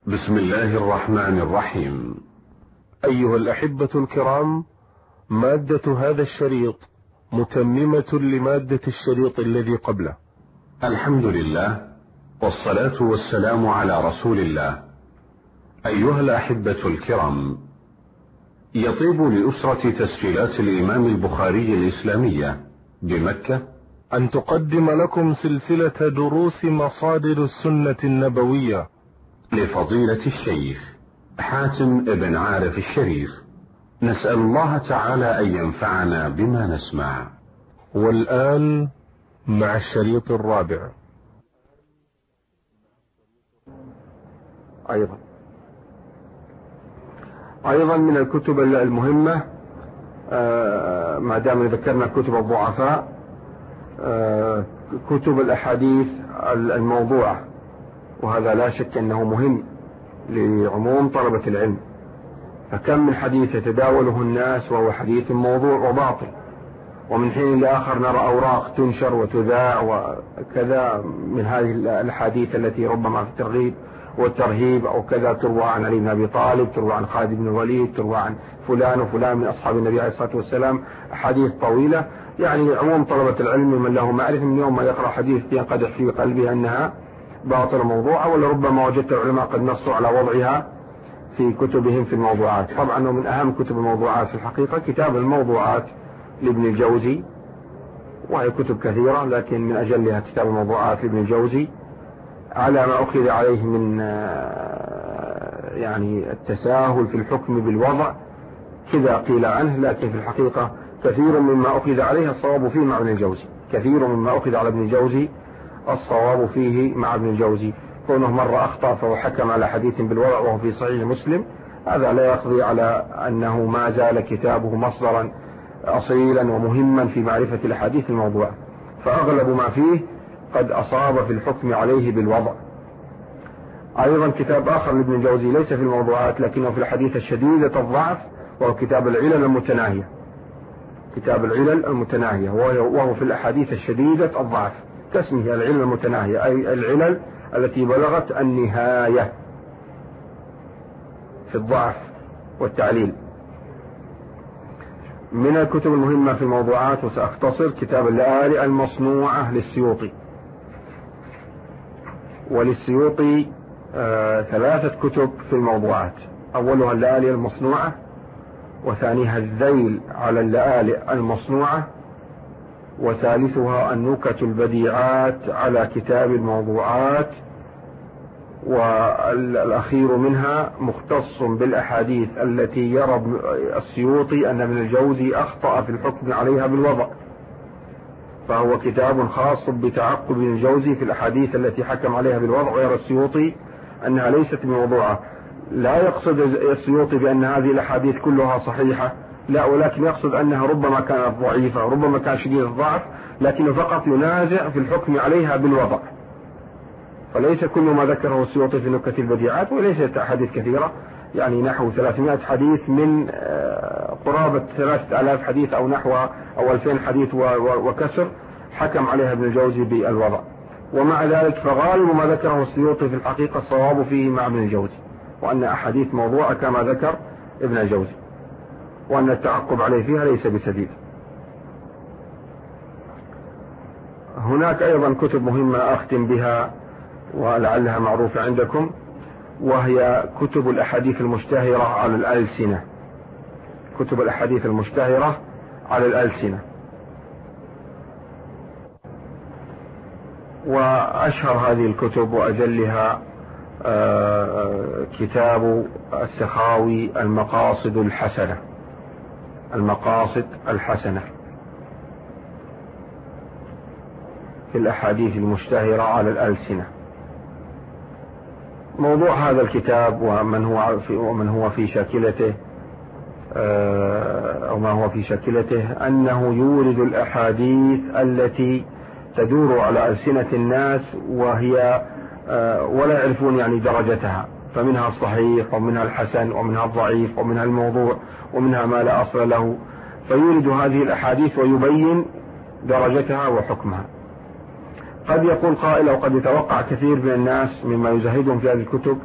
بسم الله الرحمن الرحيم. أيها الأحبة الكرام، مادة هذا الشريط متممة لمادة الشريط الذي قبله. الحمد لله والصلاة والسلام على رسول الله. أيها الأحبة الكرام، يطيب لأسرة تسجيلات الإمام البخاري الإسلامية بمكة أن تقدم لكم سلسلة دروس مصادر السنة النبوية لفضيلة الشيخ حاتم بن عارف الشريف. نسأل الله تعالى أن ينفعنا بما نسمع. والآن مع الشريط الرابع. أيضا من الكتب المهمة، ما دام ذكرنا كتب الضعفاء، كتب الأحاديث الموضوعة، وهذا لا شك أنه مهم لعموم طلبة العلم. فكم من حديث يتداوله الناس وهو حديث موضوع وباطل، ومن حين لآخر نرى أوراق تنشر وتذاع وكذا من هذه الحديث التي ربما في الترغيب والترهيب أو كذا، تروى عن علي بن أبي طالب، تروى عن خالد بن الوليد، تروى عن فلان وفلان من أصحاب النبي عليه الصلاة والسلام، أحاديث طويلة. يعني عموم طلبة العلم من له معرفة من يوم ما يقرأ حديث ينقدح في قلبه أنها باطل موضوعة، ولربما وجدت العلماء قد نصوا على وضعها في كتبهم في الموضوعات. طبعا من أهم كتب الموضوعات في الحقيقة كتاب الموضوعات لابن الجوزي، وهي كتب كثيرة لكن من أجلها كتاب الموضوعات لابن الجوزي، على ما أخذ عليه من يعني التساهل في الحكم بالوضع كذا قيل عنه، لكن في الحقيقة كثير مما أخذ عليه الصواب فيه مع ابن الجوزي، كثير مما أخذ على ابن الجوزي الصواب فيه مع ابن الجوزي. كونه مرة أخطأ فهو حكم على حديث بالوضع وهو في صحيح مسلم، هذا لا يقضي على أنه ما زال كتابه مصدرا أصيلا ومهما في معرفة الحديث الموضوع، فأغلب ما فيه قد أصاب في الحكم عليه بالوضع. أيضا كتاب آخر لابن الجوزي ليس في الموضوعات لكنه في الحديث الشديدة الضعف، وهو كتاب العلل المتناهية. كتاب العلل المتناهية وهو في الأحاديث الشديدة الضعف، كاسمه العلل المتناهية، أي العلل التي بلغت النهاية في الضعف والتعليل. من الكتب المهمة في الموضوعات وسأختصر كتاب اللآلئ المصنوعة للسيوطي. وللسيوطي ثلاثة كتب في الموضوعات، أولها اللآلئ المصنوعة، وثانيها الذيل على اللآلئ المصنوعة، وثالثها النكت البديعات على كتاب الموضوعات، والأخير منها مختص بالأحاديث التي يرى السيوطي أن ابن الجوزي أخطأ في الحكم عليها بالوضع، فهو كتاب خاص بتعقب ابن الجوزي في الأحاديث التي حكم عليها بالوضع، ويرى السيوطي أنها ليست موضوعة. لا يقصد السيوطي بأن هذه الأحاديث كلها صحيحة، لا، ولكن يقصد أنها ربما كانت ضعيفة، ربما كان شديد الضعف، لكنه فقط ينازع في الحكم عليها بالوضع. فليس كل ما ذكره السيوطي في نكت البديعات، وليست أحاديث كثيرة، يعني نحو 300 حديث من قرابة 3000 حديث أو نحو أو 2000 حديث وكسر حكم عليها ابن الجوزي بالوضع. ومع ذلك فغالب ما ذكره السيوطي في الحقيقة الصواب فيه مع ابن الجوزي، وأن أحاديث موضوعة كما ذكر ابن الجوزي، وأن التعقب عليه فيها ليس بسديد. هناك أيضا كتب مهمة أختم بها ولعلها معروفة عندكم، وهي كتب الأحاديث المشتهرة على الألسنة. كتب الأحاديث المشتهرة على الألسنة، وأشهر هذه الكتب وأجلها كتاب السخاوي المقاصد الحسنة. المقاصد الحسنة في الأحاديث المشتهرة على الألسنة. موضوع هذا الكتاب ومن هو في شاكلته أو ما هو في شاكلته أنه يورد الأحاديث التي تدور على ألسنة الناس وهي ولا يعرفون يعني درجتها، فمنها الصحيح ومنها الحسن ومنها الضعيف ومنها الموضوع ومنها ما لا أصل له، فيورد هذه الأحاديث ويبين درجتها وحكمها. قد يقول قائل أو قد يتوقع كثير من الناس مما يزهدهم في هذه الكتب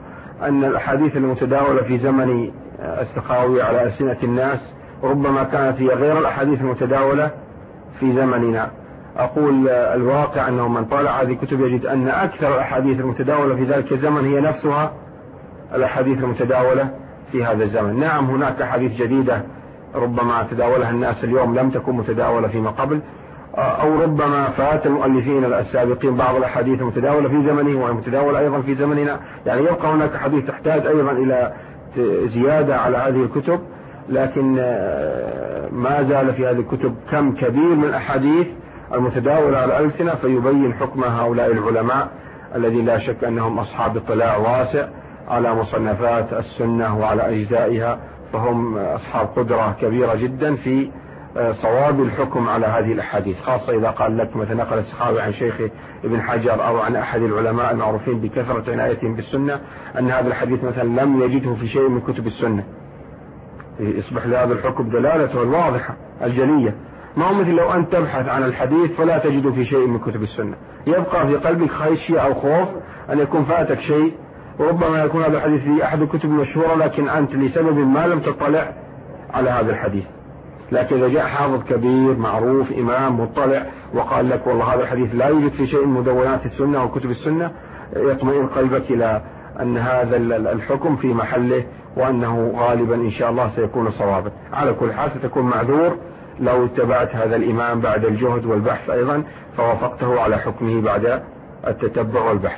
أن الأحاديث المتداولة في زمن السخاوي على ألسنة الناس ربما كانت هي غير الأحاديث المتداولة في زمننا. أقول الواقع أنه من طالع هذه الكتب يجد أن أكثر الأحاديث المتداولة في ذلك الزمن هي نفسها الأحاديث المتداولة في هذا الزمن. نعم هناك أحاديث جديدة ربما تداولها الناس اليوم لم تكن متداولة فيما قبل، أو ربما فات المؤلفين السابقين بعض الأحاديث المتداولة في زمنه وهي متداولة أيضا في زمننا. يعني يبقى هناك حديث تحتاج أيضا إلى زيادة على هذه الكتب، لكن ما زال في هذه الكتب كم كبير من الأحاديث المتداولة على الألسنة، فيبين حكم هؤلاء العلماء الذي لا شك أنهم أصحاب اطلاع واسع على مصنفات السنة وعلى أجزائها، فهم أصحاب قدرة كبيرة جدا في صواب الحكم على هذه الأحاديث، خاصة إذا قال لك مثلا نقل السخاوي عن شيخ ابن حجر أو عن أحد العلماء المعروفين بكثرة عنايتهم بالسنة أن هذا الحديث مثلا لم يجده في شيء من كتب السنة، يصبح لهذا الحكم دلالته الواضحة الجلية. ما هو مثل لو أنت تبحث عن الحديث فلا تجده في شيء من كتب السنة، يبقى في قلبك خشية أو خوف أن يكون فاتك شيء، وربما يكون هذا الحديث في أحد الكتب المشهورة لكن أنت لسبب ما لم تطلع على هذا الحديث. لكن إذا جاء حافظ كبير معروف إمام مطلع وقال لك والله هذا الحديث لا يوجد في شيء من مدونات السنة وكتب السنة، يطمئن قلبك إلى أن هذا الحكم في محله وأنه غالبا إن شاء الله سيكون صوابا. على كل حال ستكون معذور لو اتبعت هذا الإمام بعد الجهد والبحث أيضا فوافقته على حكمه بعد التتبع والبحث.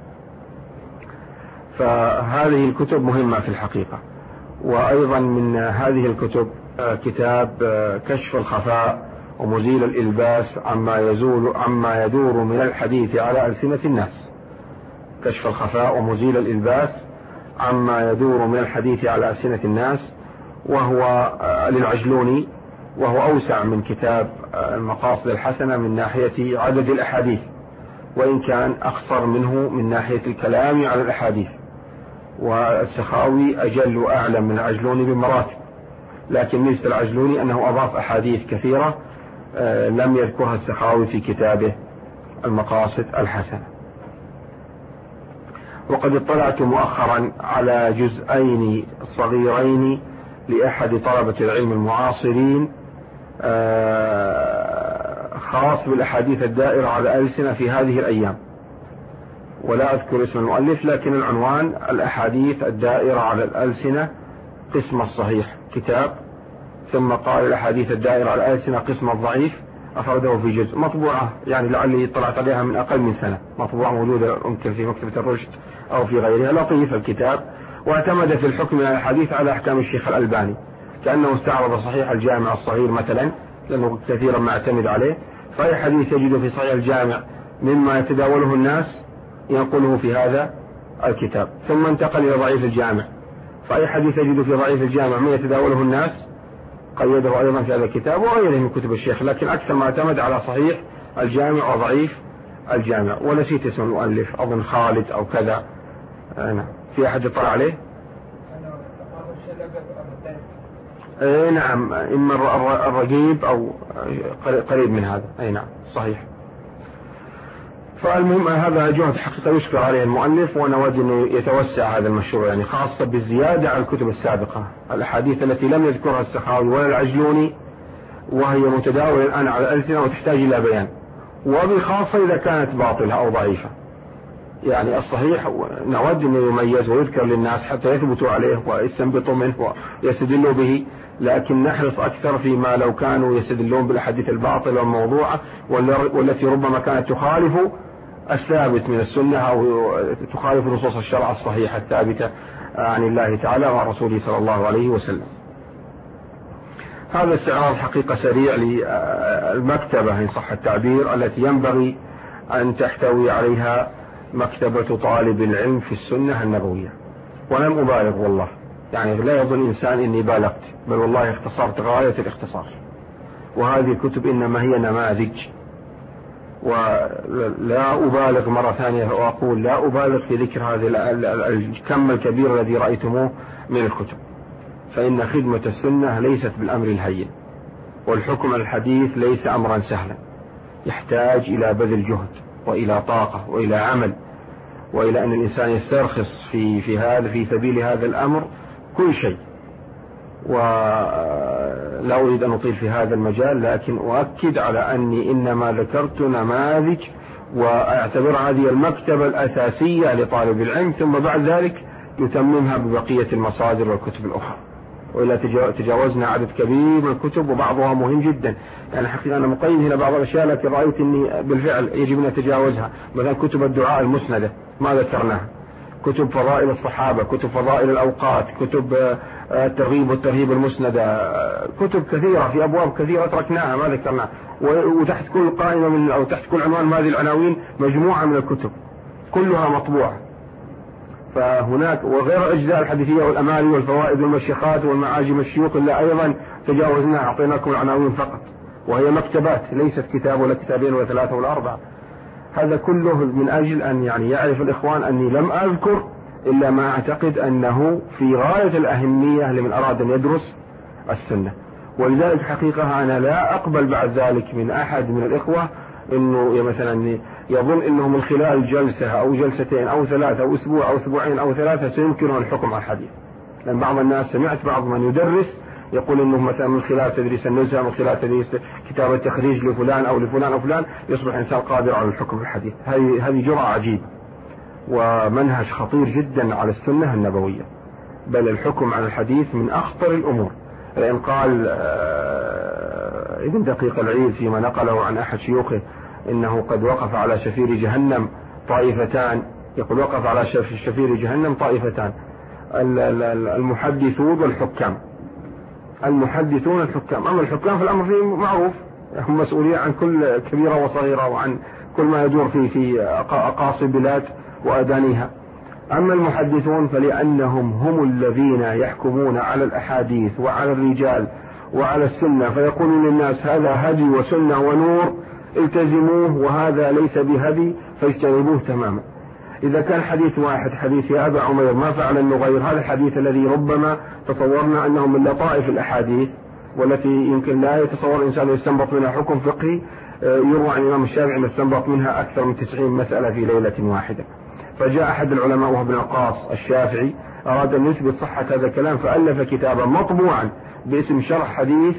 فهذه الكتب مهمة في الحقيقة. وأيضا من هذه الكتب كتاب كشف الخفاء ومزيل الإلباس عما يدور من الحديث على ألسنة الناس. كشف الخفاء ومزيل الإلباس عما يدور من الحديث على ألسنة الناس، وهو للعجلوني، وهو أوسع من كتاب المقاصد الحسنة من ناحية عدد الأحاديث، وإن كان أقصر منه من ناحية الكلام على الأحاديث. والسخاوي أجل وأعلم من العجلوني بمراتب، لكن ميزة العجلوني أنه أضاف أحاديث كثيرة لم يذكرها السخاوي في كتابه المقاصد الحسنة. وقد اطلعت مؤخرا على جزئين صغيرين لأحد طلبة العلم المعاصرين خاص بالأحاديث الدائرة على ألسنة في هذه الأيام، ولا أذكر اسم المؤلف، لكن العنوان الأحاديث الدائرة على الألسنة قسم الصحيح كتاب، ثم قال الأحاديث الدائرة على الألسنة قسم الضعيف، أفرده في جزء، مطبوعة يعني لعلي طلعت عليها من أقل من سنة، مطبوعة موجودة يمكن في مكتبة الرشد أو في غيرها. لطيف الكتاب، واعتمد في الحكم على الحديث على أحكام الشيخ الألباني، كأنه استعرض صحيح الجامع الصغير مثلا لأنه كثيرا ما اعتمد عليه، فأي حديث يجد في صحيح الجامع مما يتداوله الناس ينقله في هذا الكتاب، ثم انتقل إلى ضعيف الجامع، فأي حديث يجد في ضعيف الجامع ما يتداوله الناس قيده أيضا في هذا الكتاب وغيره من كتب الشيخ، لكن أكثر ما اعتمد على صحيح الجامع وضعيف الجامع. ونسيت اسم المؤلف، أظن خالد أو كذا. في أحد يطلع عليه؟ نعم، إما الرقيب أو قريب من هذا. أي نعم صحيح. فالمهم هذا جهد حقيقة يشكر عليه المؤلف، ونود أنه يتوسع هذا المشروع، يعني خاصة بالزيادة على الكتب السابقة، الأحاديث التي لم يذكرها السخاوي ولا العجلوني وهي متداولة الآن على الألسنة وتحتاج إلى بيان، وبخاصة إذا كانت باطلة أو ضعيفة. يعني الصحيح نود أنه يميز ويذكر للناس حتى يثبتوا عليه ويستنبطوا منه ويستدلوا به، لكن نحرص أكثر فيما لو كانوا يستدلون بالأحاديث الباطلة والموضوعة والتي ربما كانت تخالف الثابت من السنة أو تخالف نصوص الشرع الصحيحة الثابتة عن الله تعالى وعن رسوله صلى الله عليه وسلم. هذا استعراض حقيقة سريع للمكتبة إن صح التعبير التي ينبغي أن تحتوي عليها مكتبة طالب العلم في السنة النبوية. ولم أبالغ والله، يعني لا يظن إنسان إني بالغت، بل والله اختصرت غاية الاختصار، وهذه الكتب إنما هي نماذج، ولا أبالغ مرة ثانية وأقول لا أبالغ في ذكر هذا الكم الكبير الذي رأيتموه من الكتب، فإن خدمة السنة ليست بالأمر الهين، والحكم الحديث ليس أمرا سهلا، يحتاج إلى بذل جهد وإلى طاقة وإلى عمل، وإلى أن الإنسان يسترخص في سبيل هذا الأمر كل شيء. ولا أريد أن أطيل في هذا المجال، لكن أؤكد على أني إنما ذكرت نماذج وأعتبر هذه المكتبة الأساسية لطالب العلم، ثم بعد ذلك يتممها ببقية المصادر والكتب الأخرى. وإلا تجاوزنا عدد كبير من الكتب وبعضها مهم جدا. يعني حقيقة أنا مقيد هنا بعض الأشياء لكن رأيت أني بالفعل يجب أن نتجاوزها. مثلا كتب الدعاء المسندة ما ذكرناها، كتب فضائل الصحابة، كتب فضائل الأوقات، كتب الترغيب والترهيب المسندة، كتب كثيرة في أبواب كثيرة تركناها ما ذكرناها. وتحت كل قائمة أو تحت كل عنوان من هذه العناوين مجموعة من الكتب كلها مطبوعة. فهناك وغير أجزاء الحديثية والأمالي والفوائد والمشيخات والمعاجم الشيوخ إلا أيضا تجاوزناها، أعطيناكم العناوين فقط، وهي مكتبات ليست كتاب ولا كتابين ولا ثلاثة ولا أربعة. هذا كله من أجل أن يعني يعرف الإخوان أني لم أذكر إلا ما أعتقد أنه في غاية الأهمية لمن أراد أن يدرس السنة. ولذلك حقيقة أنا لا أقبل بعد ذلك من أحد من الإخوة إنه مثلا يظن إنه من خلال جلسة أو جلستين أو ثلاثة أو أسبوع أو أسبوعين أو ثلاثة سيمكنه الحكم على الحديث. لأن بعض الناس سمعت بعض من يدرس يقول إنه مثلا من خلال تدريس النزهة، من خلال تدريس كتابة تخريج لفلان أو لفلان أو فلان يصبح إنسان قادر على الحكم بالحديث. هذه جرعة عجيبة ومنهج خطير جدا على السنة النبوية. بل الحكم على الحديث من أخطر الأمور. لأن قال ابن دقيق العيد فيما نقله عن أحد شيوخه إنه قد وقف على شفير جهنم طائفتان، يقول وقف على شفير جهنم طائفتان، المحدثون والحكام. المحدثون الحكام، أما الحكام فالأمر فيه معروف، هم مسؤولين عن كل كبيرة وصغيرة وعن كل ما يدور في أقاصي البلاد وأدانيها. أما المحدثون فلأنهم هم الذين يحكمون على الأحاديث وعلى الرجال وعلى السنة، فيقولون للناس هذا هدي وسنة ونور التزموه، وهذا ليس بهدي فاجتنبوه تماما. إذا كان حديث واحد حديث يا أبا عمير ما فعل النغير، هذا الحديث الذي ربما تصورنا أنه من لطائف الأحاديث والتي يمكن لا يتصور الإنسان يستنبط منها حكم فقهي، يروى عن الإمام الشافعي أن استنبط منها أكثر من 90 مسألة في ليلة واحدة. فجاء أحد العلماء وهو ابن القاص الشافعي أراد أن يثبت صحة هذا الكلام، فألف كتابا مطبوعا باسم شرح حديث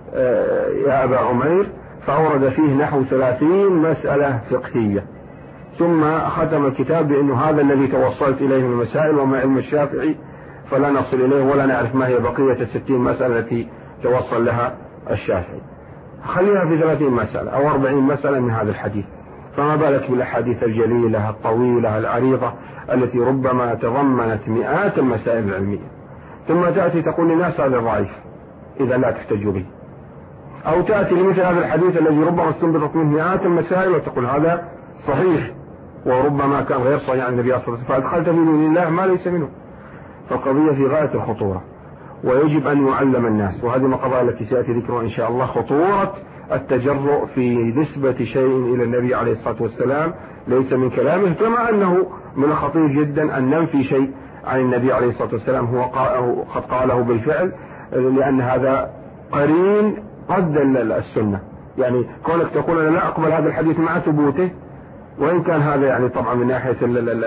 يا أبا عمير، فأورد فيه نحو 30 مسألة فقهية، ثم ختم الكتاب بأنه هذا الذي توصلت إليه من المسائل، وما علم الشافعي فلا نصل إليه ولا نعرف ما هي بقية 60 مسألة التي توصل لها الشافعي. خليها في 30 مسألة أو 40 مسألة من هذا الحديث، فما بالك بالأحاديث الجليلة الطويلة العريضة التي ربما تضمنت مئات المسائل العلمية. ثم تأتي تقول للناس هذا ضعيف إذا لا تحتج به، أو تأتي لمثل هذا الحديث الذي ربما استنبطت منه مئات المسائل وتقول هذا صحيح وربما كان غير صحيح عن النبي صلى الله عليه وسلم، فأدخلت في دين الله ما ليس منه. فالقضية في غاية الخطورة ويجب أن يعلم الناس، وهذه من القضايا التي سيأتي ذكرها إن شاء الله، خطورة التجرؤ في نسبة شيء إلى النبي عليه الصلاة والسلام ليس من كلامه، كما أنه من الخطير جدا أن ننفي شيء عن النبي عليه الصلاة والسلام هو قد قاله بالفعل، لأن هذا قرين قد السنة. يعني كونك تقول أنا لا أقبل هذا الحديث مع ثبوته، وإن كان هذا يعني طبعا من ناحية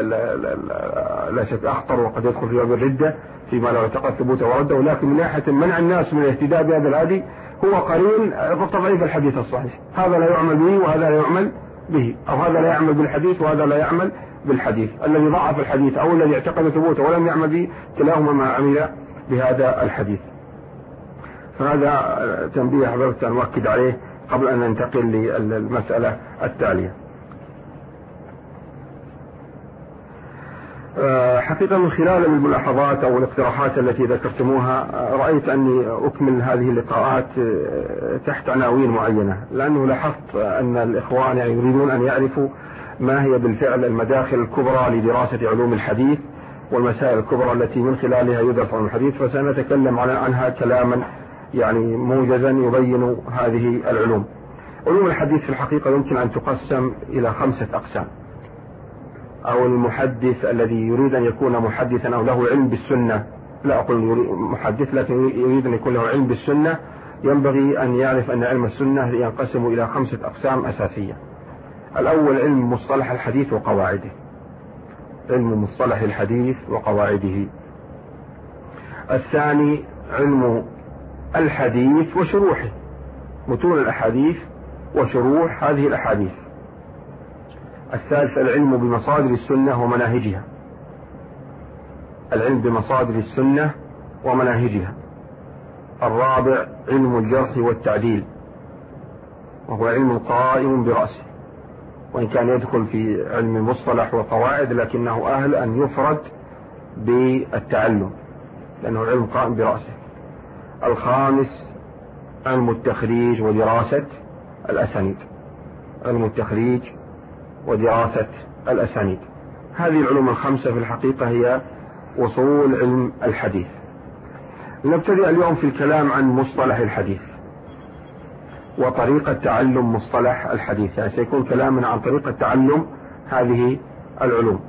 لا شك أخطر وقد يدخل في باب الردة فيما لو اعتقد ثبوته ورده، ولكن من ناحية منع الناس من الاهتداء بهذا الهدي هو قرين تضعيف الحديث الصحيح. هذا لا يعمل به وهذا لا يعمل به، أو هذا لا يعمل بالحديث وهذا لا يعمل بالحديث. الذي ضعف الحديث أو الذي اعتقد ثبوته ولم يعمل به كلاهما ما عمل بهذا الحديث. فهذا تنبيه حضرتك نؤكد عليه قبل أن ننتقل للمسألة التالية. حقيقة من خلال الملاحظات أو الاقتراحات التي ذكرتموها رأيت أني أكمل هذه اللقاءات تحت عناوين معينة، لأنه لاحظت أن الإخوان يعني يريدون أن يعرفوا ما هي بالفعل المداخل الكبرى لدراسة علوم الحديث والمسائل الكبرى التي من خلالها يدرس علوم الحديث، فسنتكلم عنها كلاما يعني موجزا يبين هذه العلوم. علوم الحديث في الحقيقة يمكن أن تقسم إلى 5 أقسام. أو المحدث الذي يريد أن يكون محدثا أو له علم بالسنة، لا أقول محدث لكن يريد أن يكون له علم بالسنة، ينبغي أن يعرف أن علم السنة ينقسم إلى 5 أقسام أساسية. الأول علم مصطلح الحديث وقواعده، علم مصطلح الحديث وقواعده. الثاني علم الحديث وشروحه، متون الأحاديث وشروح هذه الأحاديث. الثالث العلم بمصادر السنة ومناهجها، العلم بمصادر السنة ومناهجها. الرابع علم الجرح والتعديل، وهو علم قائم برأسه، وإن كان يدخل في علم المصطلح والقواعد لكنه أهل أن يفرد بالتعلم لأنه علم قائم برأسه. الخامس علم التخريج ودراسة الأسانيد، علم التخريج ودراسة الأسانيد. هذه العلوم الخمسة في الحقيقة هي أصول علم الحديث. نبتدئ اليوم في الكلام عن مصطلح الحديث وطريقة تعلم مصطلح الحديث، يعني سيكون كلامنا عن طريقة تعلم هذه العلوم،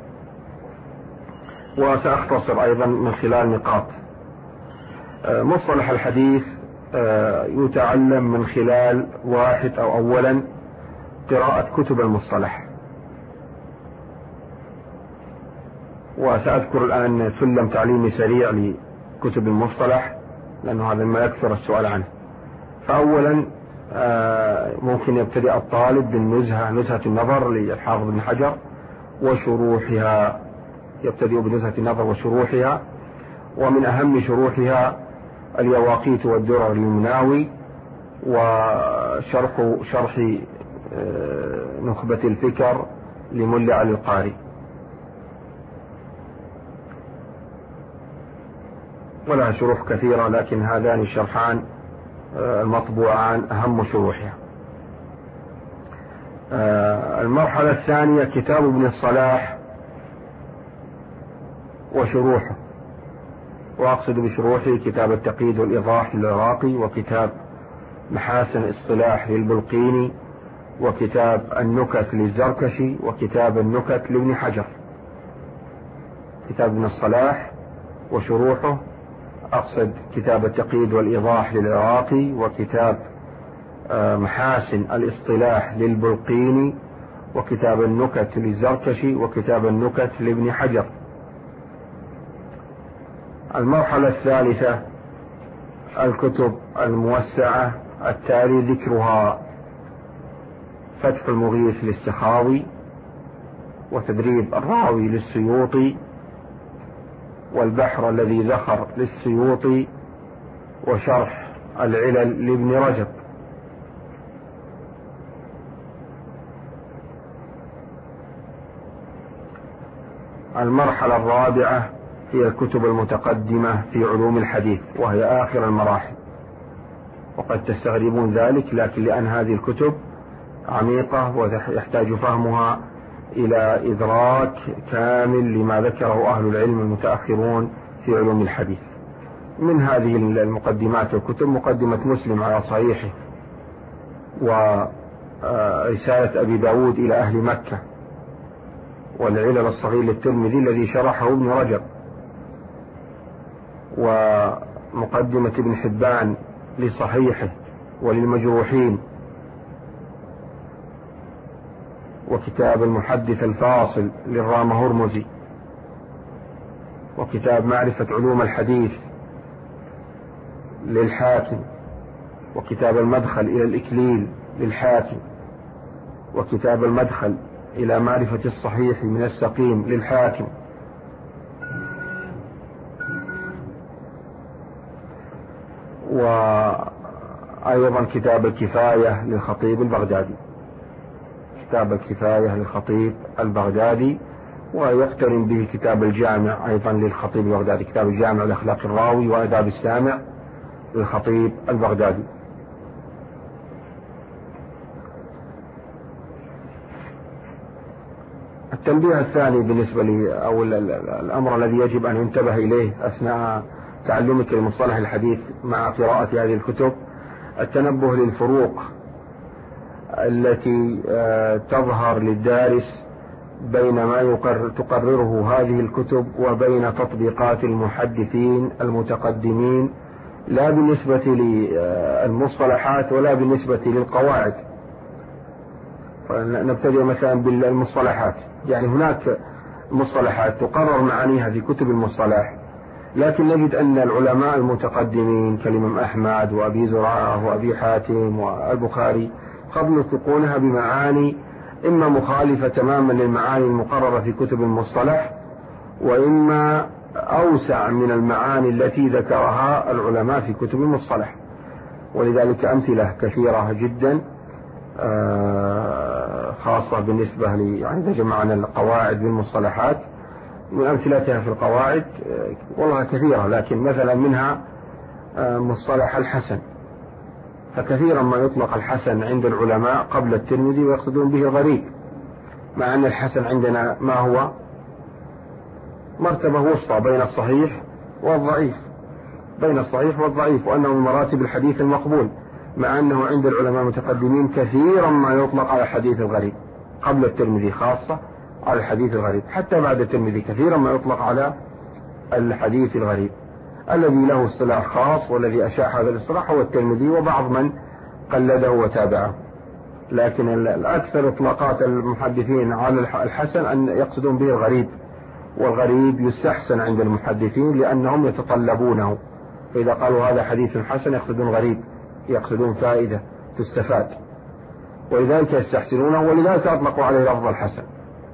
وسأختصر أيضا من خلال نقاط. مصطلح الحديث يتعلم من خلال واحد أو أولا قراءة كتب المصطلح، وسأذكر الآن سلم تعليمي سريع لكتب المصطلح لأنه هذا ما يكثر السؤال عنه. فأولا ممكن يبتدئ الطالب بالنزهة، نزهة النظر للحافظ بن حجر وشروحها، يبتدئ بنزهة النظر وشروحها، ومن أهم شروحها اليواقيت والدرر للمناوي، وشرح نخبة الفكر لملا علي القاري. ولها شروح كثيرة لكن هذان الشرحان المطبوعان أهم شروحها. المرحلة الثانية كتاب ابن الصلاح وشروحه، وأقصد بشروحه كتاب التقييد والإيضاح للعراقي، وكتاب محاسن اصطلاح للبلقيني، وكتاب النكت للزركشي، وكتاب النكت لابن حجر. كتاب ابن الصلاح وشروحه أقصد كتاب التقييد والإيضاح للعراقي، وكتاب محاسن الاصطلاح للبلقيني، وكتاب النكت للزركشي، وكتاب النكت لابن حجر. المرحلة الثالثة الكتب الموسعة التالي ذكرها: فتح المغيث للسخاوي، وتدريب الراوي للسيوطي، والبحر الذي ذخر للسيوطي، وشرح العلل لابن رجب. المرحلة الرابعة هي الكتب المتقدمة في علوم الحديث، وهي آخر المراحل، وقد تستغربون ذلك، لكن لأن هذه الكتب عميقة ويحتاج فهمها إلى إدراك كامل لما ذكره أهل العلم المتأخرون في علوم الحديث. من هذه المقدمات والكتب مقدمة مسلم على صحيحه، ورسالة أبي داود إلى أهل مكة، والعلل الصغير للترمذي الذي شرحه ابن رجب، ومقدمة ابن حبان لصحيحه وللمجروحين، وكتاب المحدث الفاصل للرام هرمزي، وكتاب معرفة علوم الحديث للحاكم، وكتاب المدخل إلى الإكليل للحاكم، وكتاب المدخل إلى معرفة الصحيح من السقيم للحاكم، وأيضا كتاب الكفاية للخطيب البغدادي، كتاب الكفاية للخطيب البغدادي، ويقترن به كتاب الجامع أيضا للخطيب البغدادي، كتاب الجامع لأخلاق الراوي وآداب السامع للخطيب البغدادي. التنبيه الثاني بالنسبة لي، أو الأمر الذي يجب أن ينتبه إليه أثناء تعلمك لمصطلح الحديث مع قراءة هذه الكتب، التنبه للفروق التي تظهر للدارس بين ما تقرره هذه الكتب وبين تطبيقات المحدثين المتقدمين، لا بالنسبة للمصطلحات ولا بالنسبة للقواعد. نبتدئ مثلا بالمصطلحات، يعني هناك المصطلحات تقرر معانيها في كتب المصطلح، لكن نجد أن العلماء المتقدمين كالإمام أحمد وأبي زرعة وأبي حاتم والبخاري قد يطلقونها بمعاني إما مخالفة تماما للمعاني المقررة في كتب المصطلح، وإما أوسع من المعاني التي ذكرها العلماء في كتب المصطلح. ولذلك أمثلة كثيرة جدا خاصة بالنسبة يعني إذا جمعنا القواعد بالمصطلحات، من أمثلتها في القواعد والله كثيرة، لكن مثلا منها مصطلح الحسن، فكثيرا ما يطلق الحسن عند العلماء قبل الترمذي ويقصدون به الغريب، مع أن الحسن عندنا ما هو مرتبة وسطى بين الصحيح والضعيف، بين الصحيح والضعيف، وأنه من مراتب الحديث المقبول، مع أنه عند العلماء المتقدمين كثيرا ما يطلق على الحديث الغريب قبل الترمذي، خاصة على الحديث الغريب، حتى بعد الترمذي كثيرا ما يطلق على الحديث الغريب. الذي له اصطلاح خاص والذي أشاع هذا الاصطلاح هو الترمذي وبعض من قلده وتابعه، لكن الأكثر إطلاقات المحدثين على الحسن أن يقصدون به الغريب، والغريب يستحسن عند المحدثين لأنهم يتطلبونه، فإذا قالوا هذا حديث حسن يقصدون غريب، يقصدون فائدة تستفاد، ولذلك يستحسنونه، ولذلك أطلقوا عليه لفظ الحسن.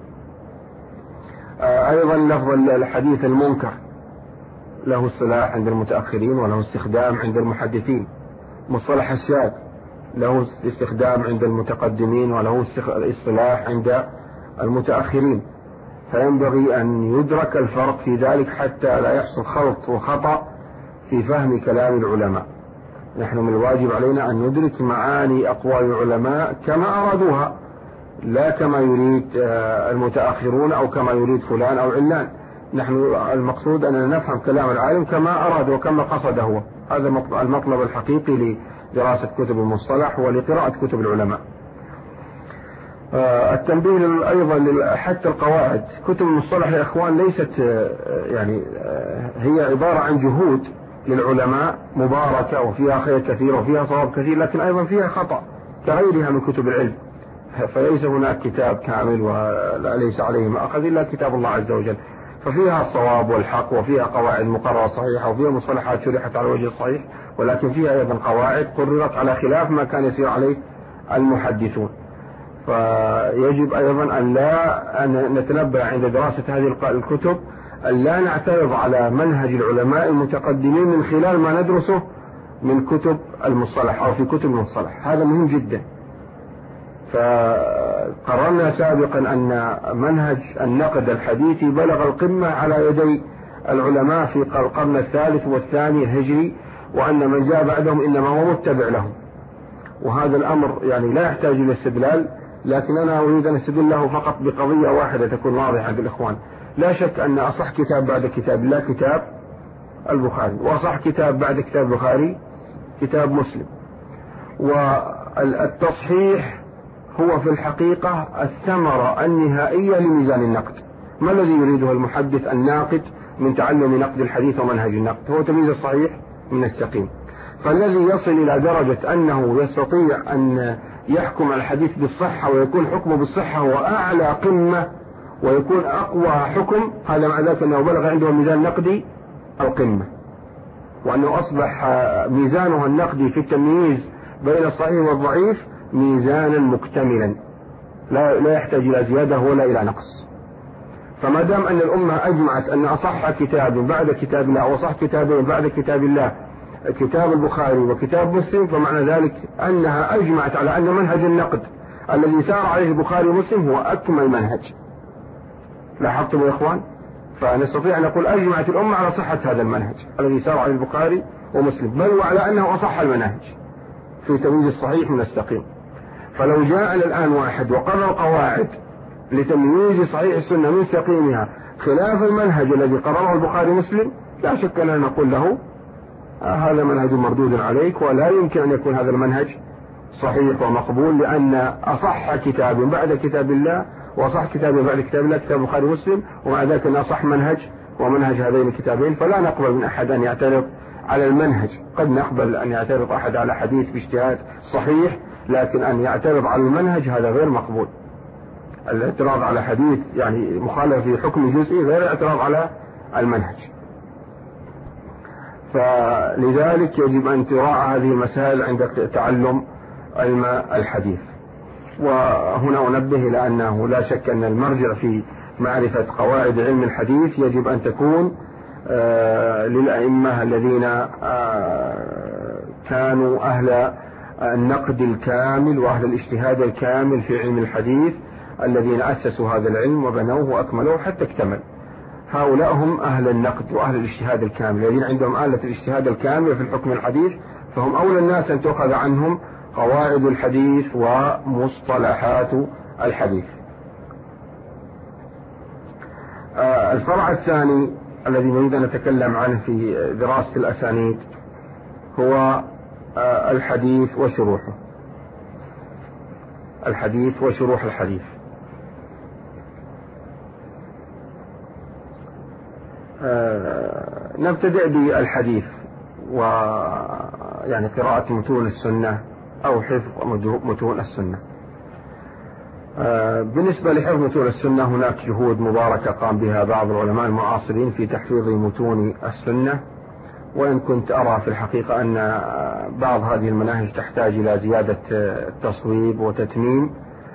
أيضا لفظ الحديث المنكر له اصطلاح عند المتأخرين وله استخدام عند المحدثين. مصطلح الشاذ له استخدام عند المتقدمين وله اصطلاح عند المتأخرين، فينبغي أن يدرك الفرق في ذلك حتى لا يحصل خلط وخطأ في فهم كلام العلماء. نحن من الواجب علينا أن ندرك معاني أقوال العلماء كما أرادوها، لا كما يريد المتأخرون أو كما يريد فلان أو علان. نحن المقصود أننا نفهم كلام العالم كما أراد وكما قصده هو، هذا المطلب الحقيقي لدراسة كتب المصطلح ولقراءة كتب العلماء. التنبيه أيضا حتى القواعد، كتب المصطلح يا إخوان ليست يعني هي عبارة عن جهود للعلماء مباركة وفيها خير كثير وفيها صواب كثير، لكن أيضا فيها خطأ كغيرها من كتب العلم، فليس هناك كتاب كامل وليس عليه ما أخذ إلا كتاب الله عز وجل، ففيها الصواب والحق وفيها قواعد مقررة صحيحة وفيها مصطلحات شرحت على الوجه الصحيح، ولكن فيها أيضا قواعد قررت على خلاف ما كان يسير عليه المحدثون. فيجب أيضا أن نتنبه عند دراسة هذه الكتب أن لا نعترض على منهج العلماء المتقدمين من خلال ما ندرسه من كتب المصطلح أو في كتب المصطلح، هذا مهم جدا. فقررنا سابقا أن منهج النقد الحديثي بلغ القمة على يدي العلماء في القرن الثالث والثاني الهجري، وأن من جاء بعدهم إنما هو متبع لهم، وهذا الأمر يعني لا يحتاج إلى استدلال، لكن أنا أريد أن أستدل له فقط بقضية واحدة تكون واضحة عند الإخوان. لا شك أن أصح كتاب بعد كتاب الله كتاب البخاري، وأصح كتاب بعد كتاب البخاري كتاب مسلم، والتصحيح هو في الحقيقة الثمرة النهائية لميزان النقد. ما الذي يريده المحدث الناقد من تعلم نقد الحديث ومنهج النقد؟ هو تمييز الصحيح من السقيم. فالذي يصل إلى درجة أنه يستطيع أن يحكم الحديث بالصحة ويكون حكمه بالصحة هو أعلى قمة ويكون أقوى حكم، هذا مع ذلك أنه بلغ عنده ميزان نقدي القمة، وأنه أصبح ميزانه النقدي في التمييز بين الصحيح والضعيف ميزانا مكتملا لا يحتاج إلى زيادة ولا إلى نقص. فما دام أن الأمة أجمعت أن أصح كتاب بعد كتاب الله وأصح كتابين بعد كتاب الله كتاب البخاري وكتاب مسلم، فمعنى ذلك أنها أجمعت على أن منهج النقد الذي سار عليه البخاري ومسلم هو أكمل منهج. لاحظتم يا إخوان؟ فنستطيع أن نقول أجمعت الأمة على صحة هذا المنهج الذي سار عليه البخاري ومسلم، بل وعلى أنه أصح المنهج في تمييز الصحيح من السقيم. فلو جاء الآن واحد وقرر قواعد لتمييز صحيح السنة من سقيمها خلاف المنهج الذي قرره البخاري ومسلم، لا شك أننا نقول له هذا منهج مردود عليك، ولا يمكن أن يكون هذا المنهج صحيح ومقبول، لأن أصح كتاب بعد كتاب الله وأصح كتاب بعد كتاب الله كتاب البخاري ومسلم، ومع ذلك أن أصح منهج ومنهج هذين الكتابين. فلا نقبل من أحد أن يعترض على المنهج. قد نقبل أن يعترض أحد على حديث باجتهاد صحيح، لكن أن يعترض على المنهج هذا غير مقبول. الاعتراض على حديث يعني مخالف في حكم جزئي غير الاعتراض على المنهج. فلذلك يجب أن تراعى هذه المسائل عند تعلم علم الحديث. وهنا أنبه إلى أنه لا شك أن المرجع في معرفة قواعد علم الحديث يجب أن تكون للأئمة الذين كانوا أهل النقد الكامل وأهل الاجتهاد الكامل في علم الحديث، الذين أسسوا هذا العلم وبنوه وأكملوه حتى اكتمل. هؤلاء هم أهل النقد وأهل الاجتهاد الكامل الذين عندهم آلة الاجتهاد الكامل في الحكم الحديث، فهم أولى الناس أن تؤخذ عنهم قواعد الحديث ومصطلحات الحديث. الفرع الثاني الذي نريد أن نتكلم عنه في دراسة الأسانيد هو الحديث وشروحه. الحديث وشروح الحديث. نبتدئ بالحديث ويعني قراءة متون السنة أو حفظ متون السنة. بالنسبة لحفظ متون السنة هناك جهود مباركة قام بها بعض العلماء المعاصرين في تحفيظ متون السنة، وإن كنت أرى في الحقيقة أن بعض هذه المناهج تحتاج إلى زيادة تصويب وتتميم.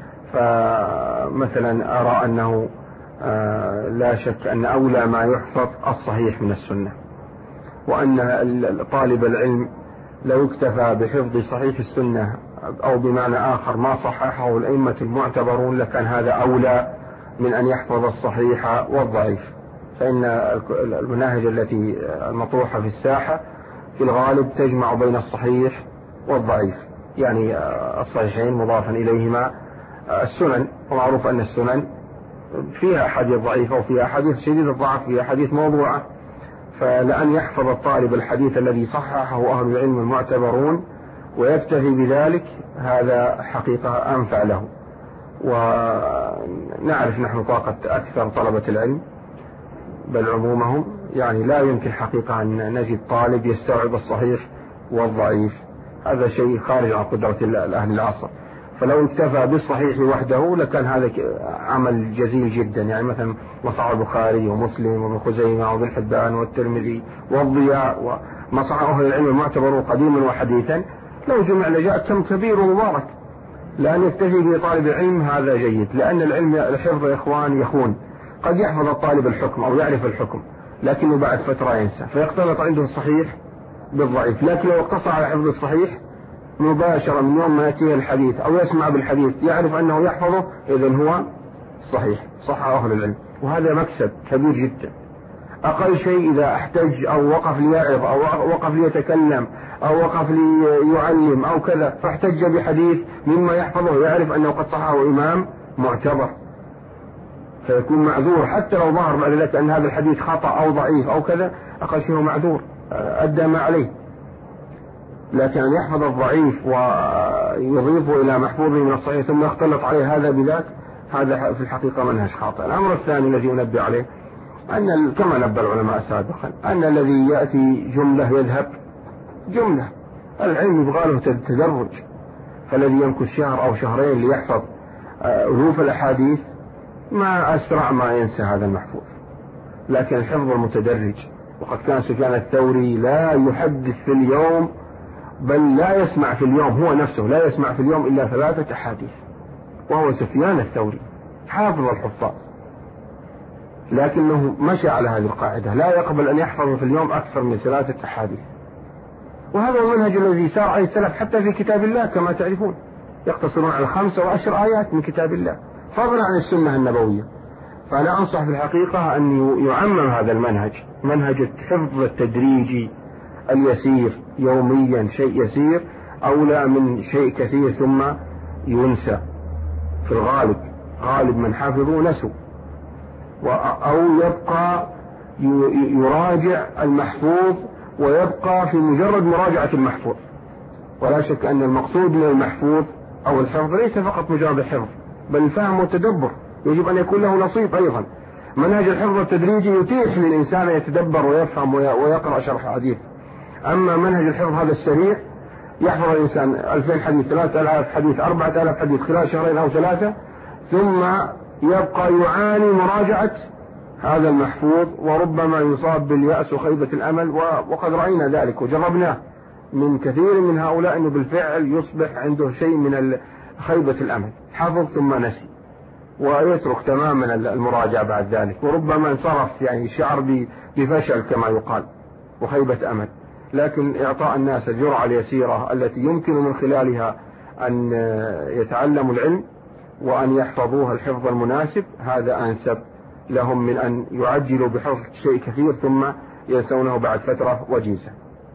فمثلا أرى أنه لا شك أن أولى ما يحفظ الصحيح من السنة، وأن طالب العلم لو اكتفى بحفظ صحيح السنة أو بمعنى آخر ما صححه الأئمة المعتبرون لكان هذا أولى من أن يحفظ الصحيح والضعيف. فإن المناهج التي المطروحة في الساحة في الغالب تجمع بين الصحيح والضعيف، يعني الصحيحين مضافا إليهما السنن، ومعروف أن السنن فيها حديث ضعيفة وفيها حديث شديد الضعف وفيها حديث موضوعة. فلأن يحفظ الطالب الحديث الذي صححه أهل العلم المعتبرون ويكتفي بذلك هذا حقيقة أنفع له. ونعرف نحن طاقة أكثر طلبة العلم بل عمومهم، يعني لا يمكن حقيقة أن نجد طالب يستوعب الصحيح والضعيف، هذا شيء خارج عن قدرة أهل العصر. فلو اكتفى بالصحيح وحده لكان هذا عمل جزيل جدا. يعني مثلا مصحح البخاري ومسلم وابن خزيمة وابن حبان والترمذي والضياء ومصحح أهل العلم المعتبر قديما وحديثا لو جمع لجاء كم كبير ومبارك. لأن يكتفي بطالب العلم هذا جيد، لأن العلم الحفظ يا إخوان يخون. قد يحفظ الطالب الحكم أو يعرف الحكم لكنه بعد فترة ينسى فيختلط عنده الصحيح بالضعيف. لكن لو اقتصر على حفظ الصحيح مباشرة من يوم ما يأتيه الحديث أو يسمع بالحديث يعرف أنه يحفظه، إذن هو صحيح صح أهل العلم. وهذا مكسب كبير جدا. أقل شيء إذا احتج أو وقف ليعظ أو وقف ليتكلم أو وقف ليعلم أو كذا فاحتج بحديث مما يحفظه يعرف أنه قد صححه إمام معتبر، فيكون معذور حتى لو ظهر بعد ذلك أن هذا الحديث خطأ أو ضعيف أو كذا، أقل شيء معذور أدى ما عليه. لكن أن يحفظ الضعيف ويضيفه إلى محفوظه من الصحيح ثم يختلط عليه هذا بذاك، هذا في الحقيقة منهج خاطئ. الأمر الثاني الذي أنبه عليه أن كما نبه العلماء سابقا أن الذي يأتي جملة يذهب جملة. العلم يبغى له تدرج، فالذي يمكث شهر أو شهرين ليحفظ ألوف الأحاديث ما أسرع ما ينسى هذا المحفوظ. لكن الحفظ المتدرج، وقد كان سفيان الثوري لا يحدث في اليوم بل لا يسمع في اليوم، هو نفسه لا يسمع في اليوم إلا 3 أحاديث، وهو سفيان الثوري حافظ الحفاظ، لكنه مشى على هذه القاعدة لا يقبل أن يحفظ في اليوم أكثر من 3 أحاديث. وهذا المنهج الذي سار عليه السلف حتى في كتاب الله كما تعرفون، يقتصرون على 5 و10 آيات من كتاب الله فضلا عن السنة النبوية. فأنا أنصح في الحقيقة أن يعمم هذا المنهج، منهج الحفظ التدريجي اليسير يوميا، شيء يسير أولى من شيء كثير ثم ينسى. في الغالب غالب من حفظوا نسوا أو يبقى يراجع المحفوظ ويبقى في مجرد مراجعة المحفوظ. ولا شك أن المقصود من المحفوظ أو الحفظ ليس فقط مجرد الحفظ بل الفهم والتدبر، يجب أن يكون له نصيب أيضا. منهج الحفظ التدريجي يتيح للإنسان أن يتدبر ويفهم ويقرأ شرح حديث. أما منهج الحفظ هذا السريع يحفظ الإنسان 2000 حديث 3000 حديث 4000 حديث خلال 2 أو 3 ثم يبقى يعاني مراجعة هذا المحفوظ، وربما يصاب باليأس وخيبة الأمل، وقد رأينا ذلك وجربناه من كثير من هؤلاء أنه بالفعل يصبح عنده شيء من خيبة الأمل، حفظ ثم نسي ويترك تماما المراجعة بعد ذلك، وربما انصرف يعني شعر بفشل كما يقال وخيبة أمل. لكن إعطاء الناس الجرعة اليسيرة التي يمكن من خلالها أن يتعلموا العلم وأن يحفظوها الحفظ المناسب، هذا أنسب لهم من أن يعجلوا بحفظ شيء كثير ثم ينسونه بعد فترة وجيزة.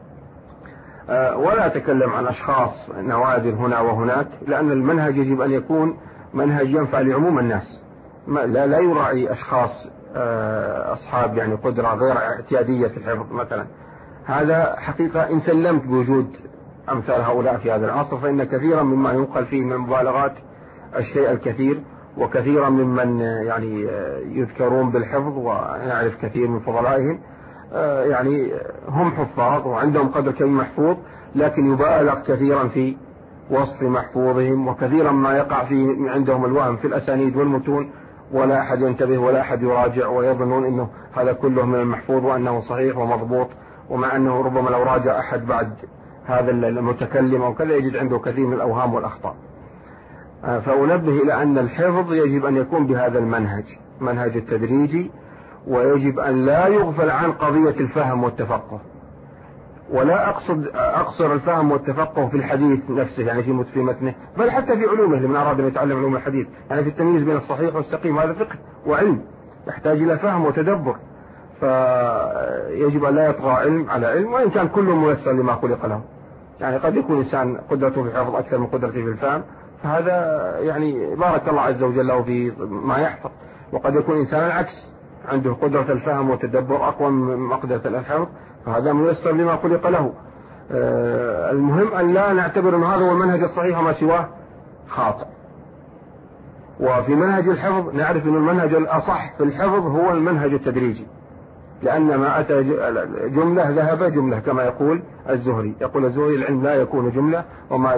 ولا أتكلم عن أشخاص نوادر هنا وهناك، لأن المنهج يجب أن يكون منهج ينفع لعموم الناس، لا يراعي أشخاص أصحاب يعني قدرة غير اعتيادية في الحفظ مثلا. هذا حقيقة إن سلمت بوجود أمثال هؤلاء في هذا العصر، فإن كثيرا مما ينقل فيه من المبالغات الشيء الكثير، وكثيرا ممن يعني يذكرون بالحفظ ونعرف كثير من فضلائهم يعني هم حفاظ وعندهم قدر كبير محفوظ، لكن يبالغ كثيرا في وصف محفوظهم، وكثيرا ما يقع فيه عندهم الوهم في الأسانيد والمتون، ولا أحد ينتبه ولا أحد يراجع، ويظنون أنه هذا كله من المحفوظ وأنه صحيح ومضبوط، ومع أنه ربما لو راجع أحد بعد هذا المتكلم أو كذا يجد عنده كثير من الأوهام والأخطاء. فأنبه إلى أن الحفظ يجب أن يكون بهذا المنهج، منهج التدريجي، ويجب أن لا يغفل عن قضية الفهم والتفقه. ولا أقصر الفهم والتفقه في الحديث نفسه يعني في متنه، بل حتى في علومه لمن أراد أن يتعلم علوم الحديث، يعني في التمييز بين الصحيح والسقيم، هذا فقه وعلم يحتاج إلى فهم وتدبر. فيجب أن لا يطغى علم على علم، وإن كان كل ميسر لما خلق له. يعني قد يكون إنسان قدرته في الحفظ أكثر من قدرته في الفهم، فهذا يعني بارك الله عز وجل له في ما يحفظ. وقد يكون إنسان العكس، عنده قدرة الفهم والتدبر أقوى من قدرة الحفظ، فهذا ميسر لما خلق له. المهم أن لا نعتبر أن هذا هو المنهج الصحيح وما سواه خاطئ. وفي منهج الحفظ نعرف أن المنهج الأصح في الحفظ هو المنهج التدريجي، لأن ما أتى جملة ذهب جملة، كما يقول الزهري. يقول الزهري: العلم لا يكون جملة، وما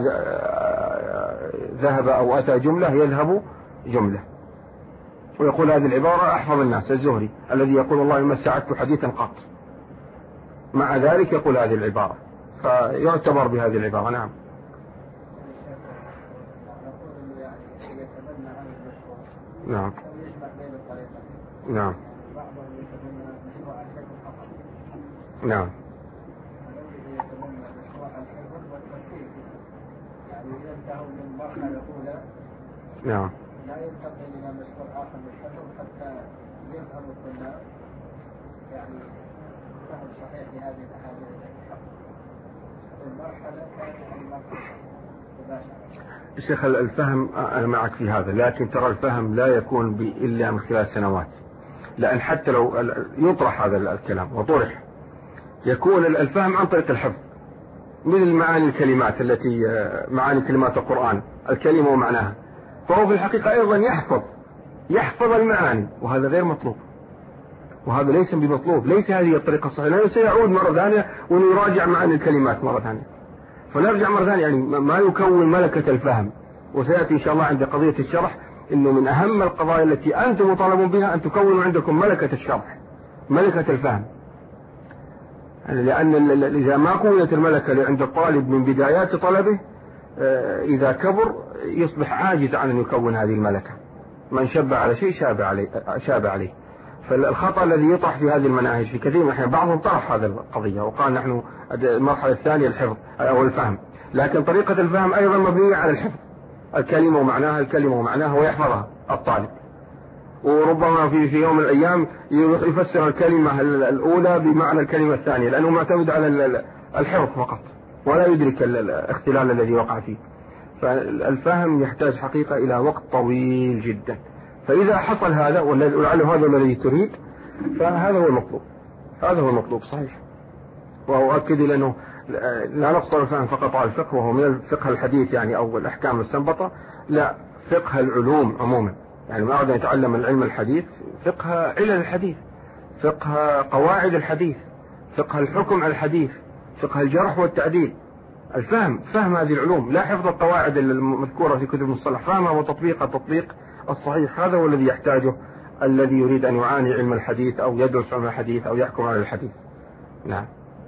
ذهب أو أتى جملة يذهب جملة. ويقول هذه العبارة أحفظ الناس الزهري الذي يقول: والله ما سعدت حديثا قط. مع ذلك يقول هذه العبارة، فيعتبر بهذه العبارة. نعم. نعم. نعم. نعم. نعم. لا ينتقل إلى مشروع آخر للحفظ حتى يفهم الطلاب يعني فهم صحيح لهذه الأحاديث التي حفظ. المرحلة كانت المرحلة مباشرة. شيخ الفهم أنا معك في هذا، لكن ترى الفهم لا يكون إلا من خلال سنوات، لأن حتى لو يطرح هذا الكلام وطرح يكون الفهم عن طريق الحفظ، مثل معاني الكلمات التي معاني كلمات القرآن، الكلمة ومعناها، فهو في الحقيقة أيضا يحفظ المعاني، وهذا غير مطلوب، وهذا ليس بمطلوب، ليس هذه الطريقة الصحيحة، لأنه سيعود مرة ثانية ويراجع معاني الكلمات مرة ثانية، فنرجع مرة ثانية يعني ما يكون ملكة الفهم. وسيأتي إن شاء الله عند قضية الشرح إنه من أهم القضايا التي أنتم مطالبون بها أن تكونوا عندكم ملكة الشرح، ملكة الفهم، لأن إذا ما قويت الملكة عند الطالب من بدايات طلبه، إذا كبر يصبح عاجز عن أن يكون هذه الملكة. من شب على شيء شاب عليه. فالخطأ الذي يطرح في هذه المناهج في كثير من الأحيان، بعضهم طرح هذه القضية وقال نحن المرحلة الثانية الحفظ أو الفهم، لكن طريقة الفهم أيضا مبنية على الحفظ، الكلمة ومعناها ويحفظها الطالب. وربما في يوم من الأيام يفسر الكلمة الأولى بمعنى الكلمة الثانية، لأنه معتمد على الحفظ فقط ولا يدرك الاختلال الذي وقع فيه. فالفهم يحتاج حقيقة إلى وقت طويل جدا. فإذا حصل هذا، ولعل هذا الذي تريد، فهذا هو المطلوب، هذا هو المطلوب صحيح. وأؤكد لأنه لا نقصر الفهم فقط على الفقه وهو من الفقه الحديث يعني أو الأحكام المستنبطة، لا، فقه العلوم عموما. يعني ما أريد أن يتعلم العلم الحديث، فقه علل الحديث، فقه قواعد الحديث، فقه الحكم على الحديث، فقه الجرح والتعديل. الفهم، فهم هذه العلوم، لا حفظ القواعد المذكورة في كتب المصطلح، فهمها وتطبيقها تطبيق الصحيح. هذا هو الذي يحتاجه الذي يريد أن يعاني علم الحديث أو يدرس علم الحديث أو يحكم على الحديث. نعم.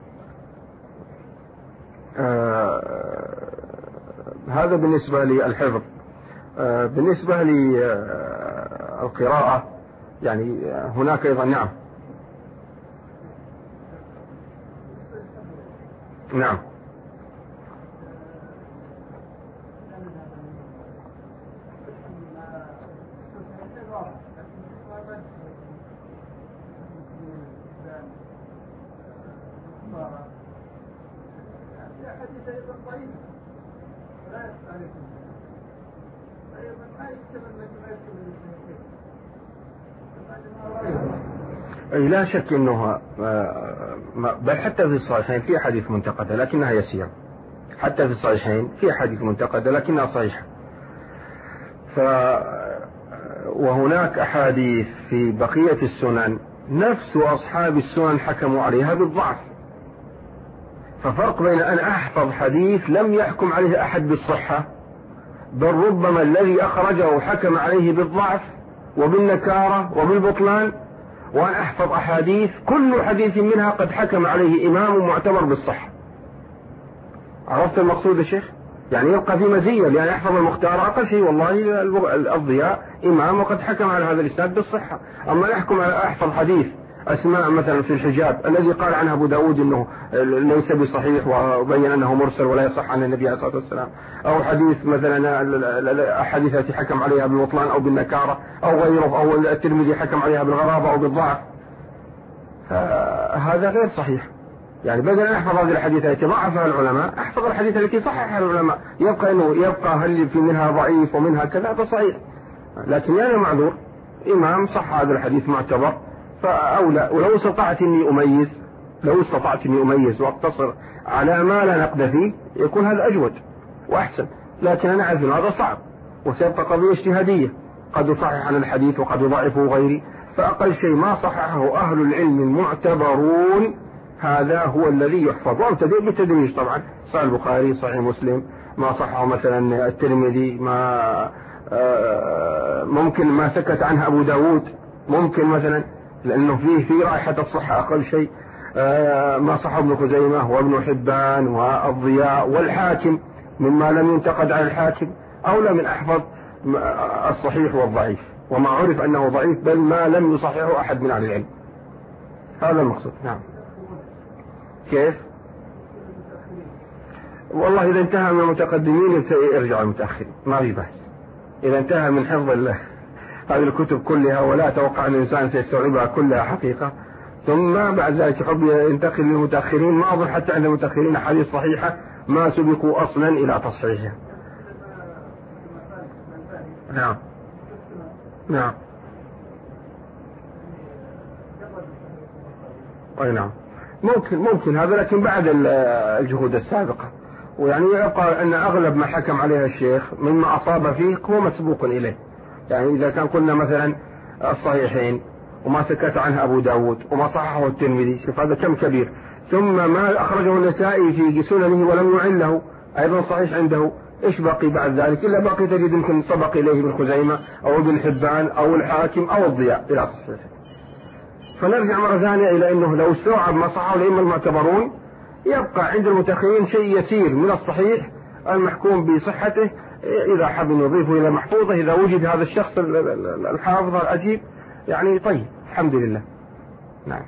هذا بالنسبة للحفظ. بالنسبة للقراءة يعني هناك أيضا. نعم نعم أي لا شك أنه بل حتى في الصحيحين في أحاديث منتقدة لكنها يسيرة. حتى في الصحيحين في أحاديث منتقدة لكنها صحيحة. وهناك أحاديث في بقية السنن نفس أصحاب السنن حكموا عليها بالضعف. ففرق بين أن أحفظ حديث لم يحكم عليه أحد بالصحة، بل ربما الذي أخرجه حكم عليه بالضعف وبالنكارة وبالبطلان، وأن أحفظ أحاديث كل حديث منها قد حكم عليه إمام معتبر بالصحة. عرفت المقصود يا شيخ؟ يعني يبقى في مزية لأن يحفظ المختار أقل شيء والله الضياء إمام وقد حكم على هذا الإسناد بالصحة. أما نحكم على أحفظ حديث أسماء مثلا في الحجاب الذي قال عنها أبو داود أنه ليس بصحيح وبين أنه مرسل ولا يصح عن النبي عليه الصلاة والسلام، أو حديث مثلا الأحاديث التي حكم عليها بالبطلان أو بالنكارة أو غيره، أو الترمذي حكم عليها بالغرابة أو بالضعف، هذا غير صحيح. يعني بدل أن أحفظ هذه الحديث التي ضعفها العلماء أحفظ الحديث التي صححها العلماء. يبقى هل في منها ضعيف ومنها كذا فصحيح، لكن أنا معذور إمام صح هذا الحديث معتبر فأولى. ولو استطعت إني أميز وأقتصر على ما لا نقد فيه يكون هذا أجود وأحسن. لكن أنا أعرف أن هذا صعب وسيبقى قضية اجتهادية، قد يصحح عن الحديث وقد يضعفه غيري، فأقل شيء ما صححه أهل العلم المعتبرون هذا هو الذي يحفظ. وابتدئ بالتدريج طبعا، صحيح البخاري صحيح مسلم ما صححه مثلا الترمذي، ما ممكن ما سكت عنه أبو داود ممكن مثلا لأنه فيه رائحة الصحة أقل شيء، ما صح ابن خزيمة وابن حبان والضياء والحاكم مما لم ينتقد على الحاكم، أولى من أحفظ الصحيح والضعيف وما عرف أنه ضعيف بل ما لم يصححه أحد من أهل العلم. هذا المقصود. نعم. كيف؟ والله إذا انتهى من المتقدمين يرجع المتأخرين ما في بس. إذا انتهى من حفظ الله هذه الكتب كلها ولا أتوقع أن الإنسان سيستوعبها كلها حقيقة، ثم بعد ذلك يحب ينتقل للمتأخرين، ما أظن حتى عند المتأخرين حديث صحيحة ما سبقوا أصلا إلى تصحيحها. نعم نعم أي نعم ممكن هذا، لكن بعد الجهود السابقة. ويعني يبقى أن أغلب ما حكم عليها الشيخ مما أصاب فيه هو مسبوق إليه. يعني إذا كان قلنا مثلا الصحيحين وما سكت عنها أبو داود وما صححه الترمذي، شوف هذا كم كبير، ثم ما أخرجه النسائي في سننه ولم يعله أيضا صحيح عنده، إيش بقي بعد ذلك؟ إلا بقي تجد يمكن سبق إليه ابن خزيمة أو ابن حبان أو الحاكم أو الضياء إلى تصحيحه. فنرجع مرة ثانية إلى أنه لو استوعب ما صححه الأئمة المعتبرون يبقى عند المتأخرين شيء يسير من الصحيح المحكوم بصحته، إذا حب يضيفه إلى محفوظه إذا وجد هذا الشخص الحافظ العجيب يعني طيب الحمد لله. نعم.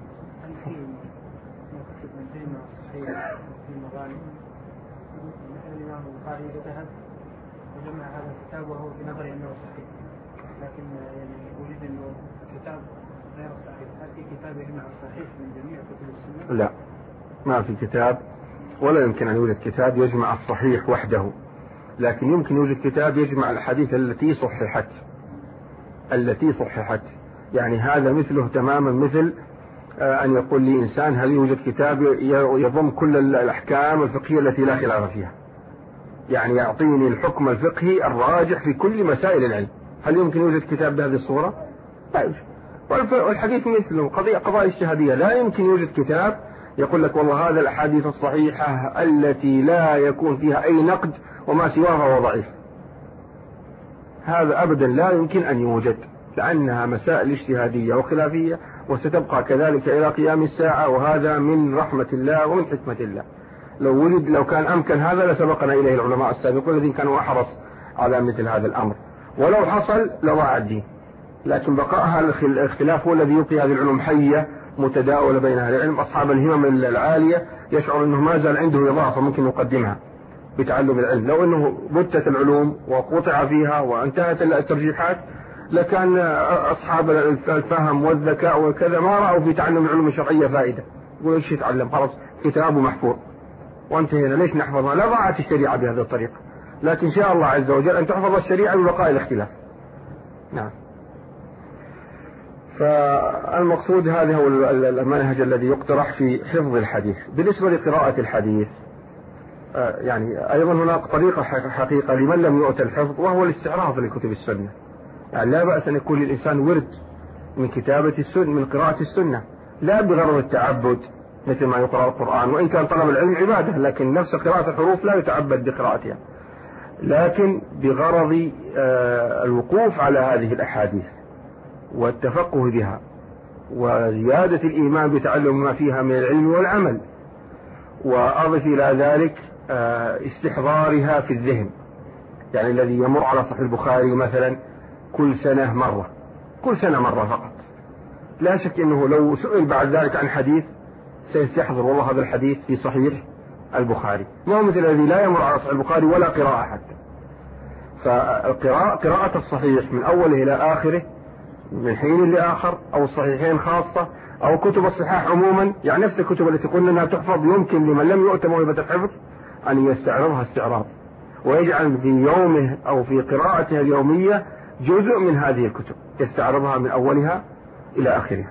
وجمع هذا الكتاب وهو في نظري أنه صحيح، لكن يعني وجد أنه كتاب غير صحيح. هل في كتاب يجمع الصحيح من جميع كتب السنة؟ لا ما في كتاب، ولا يمكن أن يوجد كتاب يجمع الصحيح وحده، لكن يمكن يوجد كتاب يجمع الحديث التي صححت. يعني هذا مثله تماما مثل أن يقول لي إنسان هل يوجد كتاب يضم كل الأحكام الفقهية التي لا خلاف فيها، يعني يعطيني الحكم الفقهي الراجح في كل مسائل العلم. هل يمكن يوجد كتاب بهذه الصورة؟ لا يوجد. والحديث مثله قضايا اجتهادية، لا يمكن يوجد كتاب يقول لك والله هذا الأحاديث الصحيحة التي لا يكون فيها أي نقد وما سواها هو ضعيف. هذا أبدا لا يمكن أن يوجد، لأنها مسائل اجتهادية وخلافية وستبقى كذلك إلى قيام الساعة، وهذا من رحمة الله ومن حكمة الله. لو كان أمكن هذا لسبقنا إليه العلماء السابقون الذين كانوا أحرص على مثل هذا الأمر، ولو حصل لضاع الدين. لكن بقاء هذا الاختلاف هو الذي يبقي هذه العلوم حية متداولة بين أهل العلم. أصحاب الهمم العالية يشعر أنه ما زال عنده إضافة ممكن يقدمها بتعلم العلم. لو أنه بتت العلوم وقطع فيها وانتهت الترجيحات لكان أصحاب الفهم والذكاء وكذا ما رأوا في تعلم العلوم الشرعية فائدة، يقولوا ايش يتعلم، خلاص كتابه محفوظ وانتهينا، ليش نحفظها؟ لا ضاعت الشريعة بهذه الطريقة. لكن شاء الله عز وجل أن تحفظ الشريعة ببقاء الاختلاف. نعم. فالمقصود هذا هو المنهج الذي يقترح في حفظ الحديث. بالنسبة لقراءة الحديث يعني أيضا هناك طريقة حقيقة لمن لم يؤت الحفظ، وهو الاستعراض لكتب السنة. يعني لا بأس أن يكون للإنسان ورد من كتابة السنة، من قراءة السنة، لا بغرض التعبد مثل ما يقرأ القرآن، وإن كان طلب العلم عبادة، لكن نفس قراءة الحروف لا يتعبد بقراءتها، لكن بغرض الوقوف على هذه الأحاديث والتفقه بها وزيادة الإيمان بتعلم ما فيها من العلم والعمل، وأضف إلى ذلك استحضارها في الذهن. يعني الذي يمر على صحيح البخاري مثلا كل سنة مرة فقط، لا شك أنه لو سئل بعد ذلك عن حديث سيستحضر والله هذا الحديث في صحيح البخاري، ما هو مثل الذي لا يمر على صحيح البخاري ولا قراءة حتى. فقراءة الصحيح من أوله إلى آخره من حين لآخر، أو الصحيحين خاصة، أو كتب الصحاح عموما، يعني نفس الكتب التي قلنا أنها تحفظ يمكن لمن لم يؤت موهبة الحفظ أن يستعرضها استعراض، ويجعل في يومه أو في قراءته اليومية جزء من هذه الكتب يستعرضها من أولها إلى آخرها.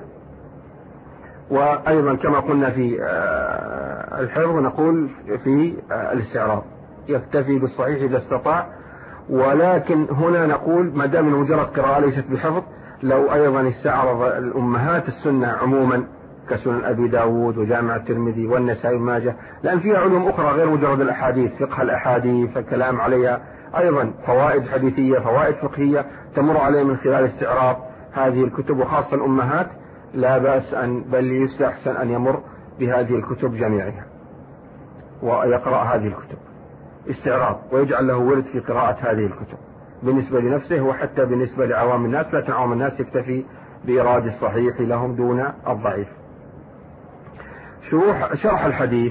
وأيضا كما قلنا في الحفظ نقول في الاستعراض يكتفي بالصحيح إذا استطاع، ولكن هنا نقول ما دام مجرد قراءة ليست بحفظ، لو أيضا استعرض الأمهات السنة عموما كسنن أبي داود وجامع الترمذي والنسائي وماجه، لأن فيها علوم أخرى غير مجرد الأحاديث، فقه الأحاديث، الكلام عليها، أيضا فوائد حديثية، فوائد فقهية تمر عليه من خلال استعراض هذه الكتب، وخاصة الأمهات لا بأس بل يستحسن أن يمر بهذه الكتب جميعها ويقرأ هذه الكتب استعراض، ويجعل له ورد في قراءة هذه الكتب بالنسبة لنفسه وحتى بالنسبة لعوام الناس، لكن عوام الناس يكتفي بإيراد الصحيح لهم دون الضعيف. شرح الحديث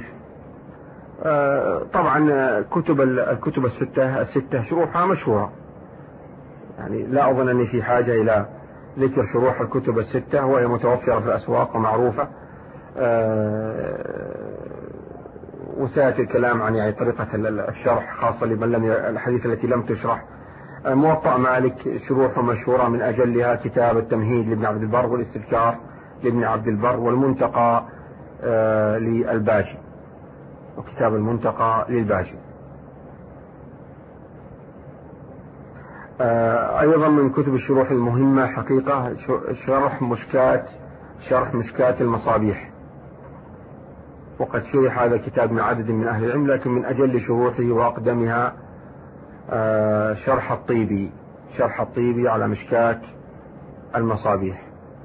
طبعا الكتب الستة شروحها مشهورة، يعني لا أظن أني في حاجة إلى ذكر شروح الكتب الستة، وهي متوفرة في الأسواق ومعروفة، وسيأتي الكلام عن يعني طريقة الشرح خاصة لمن لم الحديث التي لم تشرح. موطأ مالك شروحه مشهورة، من أجلها كتاب التمهيد لابن عبد البر، والاستذكار لابن عبد البر، والمنتقى للباجي، وكتاب المنتقى للباجي. أيضا من كتب الشروح المهمة حقيقة شرح مشكات المصابيح، وقد شرح هذا الكتاب من عدد من أهل العلم، لكن من أجل شروحه وأقدمها شرح الطيبي على مشكات المصابيح.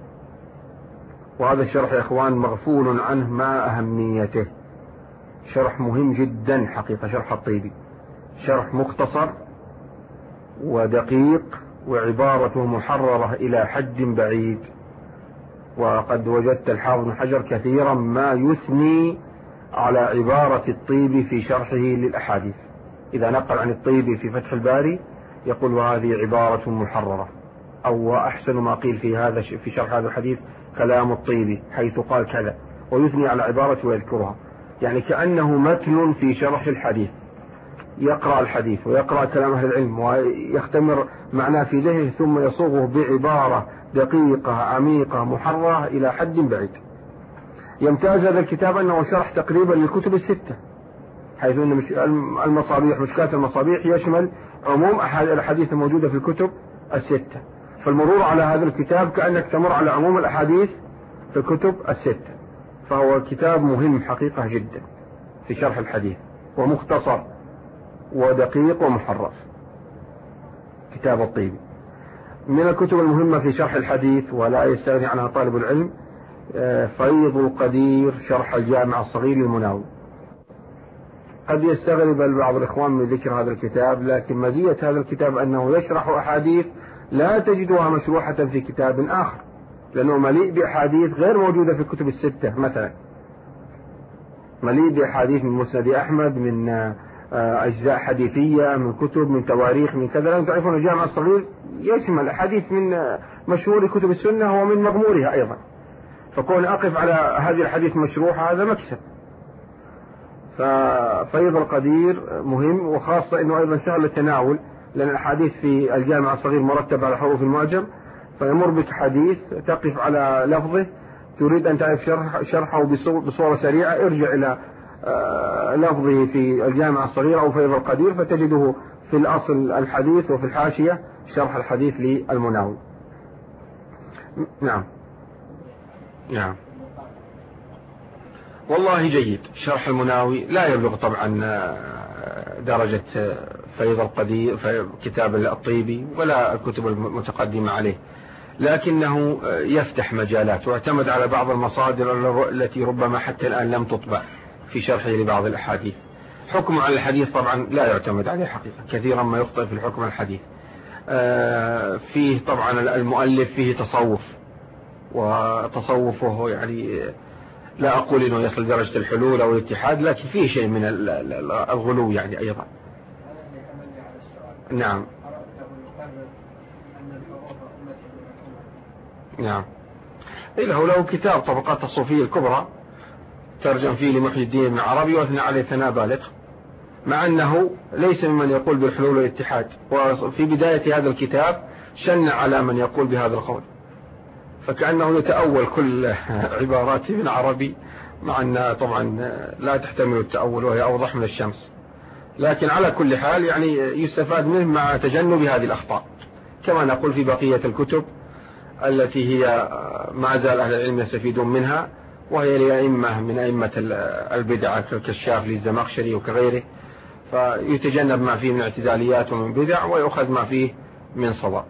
وهذا الشرح يا إخوان مغفول عنه ما أهميته، شرح مهم جدا حقيقة. شرح الطيبي شرح مختصر ودقيق، وعبارته محررة إلى حد بعيد، وقد وجدت الحافظ بن حجر كثيرا ما يثني على عبارة الطيبي في شرحه للأحاديث. إذا نقل عن الطيبي في فتح الباري يقول وهذه عبارة محررة، أو أحسن ما قيل في شرح هذا الحديث كلام الطيبي حيث قال كذا، ويثني على عبارة ويذكرها، يعني كأنه متن في شرح الحديث، يقرأ الحديث ويقرأ كلام أهل العلم ويختمر معناه في ذهنه ثم يصوغه بعبارة دقيقة عميقة محررة إلى حد بعيد. يمتاز هذا الكتاب أنه شرح تقريبا للكتب الستة، حيث أن المصابيح مشكات المصابيح يشمل عموم الأحاديث الموجودة في الكتب الستة، فالمرور على هذا الكتاب كأنك تمر على عموم الأحاديث في الكتب الستة. فهو كتاب مهم حقيقة جدا في شرح الحديث، ومختصر ودقيق ومحرر. كتاب الطيبي. من الكتب المهمة في شرح الحديث ولا يستغني عنها طالب العلم فيض القدير شرح الجامع الصغير للمناوي. قد يستغرب بعض الإخوان من ذكر هذا الكتاب، لكن مزية هذا الكتاب أنه يشرح أحاديث لا تجدها مشروحة في كتاب آخر، لأنه مليء بأحاديث غير موجودة في الكتب الستة. مثلا مليء بأحاديث من مسند أحمد، من أجزاء حديثية، من كتب، من تواريخ، من كذا. لأن تعرفون الجامع الصغير يشمل أحاديث من مشهور كتب السنة ومن مغمورها أيضا، فكون أقف على هذه الحديث مشروحة هذا مكسب. ففيض القدير مهم، وخاصة أنه أيضا سهل التناول، لأن الحديث في الجامع الصغير مرتب على حروف المعجم، فيمر بك حديث تقف على لفظه تريد أن تعرف شرحه بصورة سريعة، ارجع إلى لفظه في الجامع الصغير أو فيض القدير فتجده في الأصل الحديث وفي الحاشية شرح الحديث للمناوي. نعم والله جيد. شرح المناوي لا يبلغ طبعا درجة فيض القدير في كتاب الطيبي ولا الكتب المتقدمة عليه، لكنه يفتح مجالات واعتمد على بعض المصادر التي ربما حتى الآن لم تطبع في شرحه لبعض الأحاديث. حكم على الحديث طبعا لا يعتمد عليه حقيقة، كثيرا ما يخطئ في الحكم على الحديث. فيه طبعا المؤلف فيه تصوف، وتصوفه يعني لا أقول إنه يصل درجة الحلول أو الاتحاد، لكن فيه شيء من الغلو يعني أيضا. نعم له كتاب طبقات الصوفية الكبرى ترجم فيه لمحي الدين بن عربي واثنى عليه ثناء بالغ، مع أنه ليس ممن يقول بالحلول والاتحاد، وفي بداية هذا الكتاب شن على من يقول بهذا القول، فكأنه يتأول كل عبارات ابن عربي، مع أنها طبعا لا تحتمل التأول وهي أوضح من الشمس. لكن على كل حال يعني يستفاد منه مع تجنب هذه الأخطاء، كما نقول في بقية الكتب التي هي ما زال أهل العلم يستفيدون منها، وهي لأئمة من أئمة البدع كالكشاف للزمخشري وكغيره، فيتجنب ما فيه من اعتزاليات ومن بدع ويأخذ ما فيه من صواب.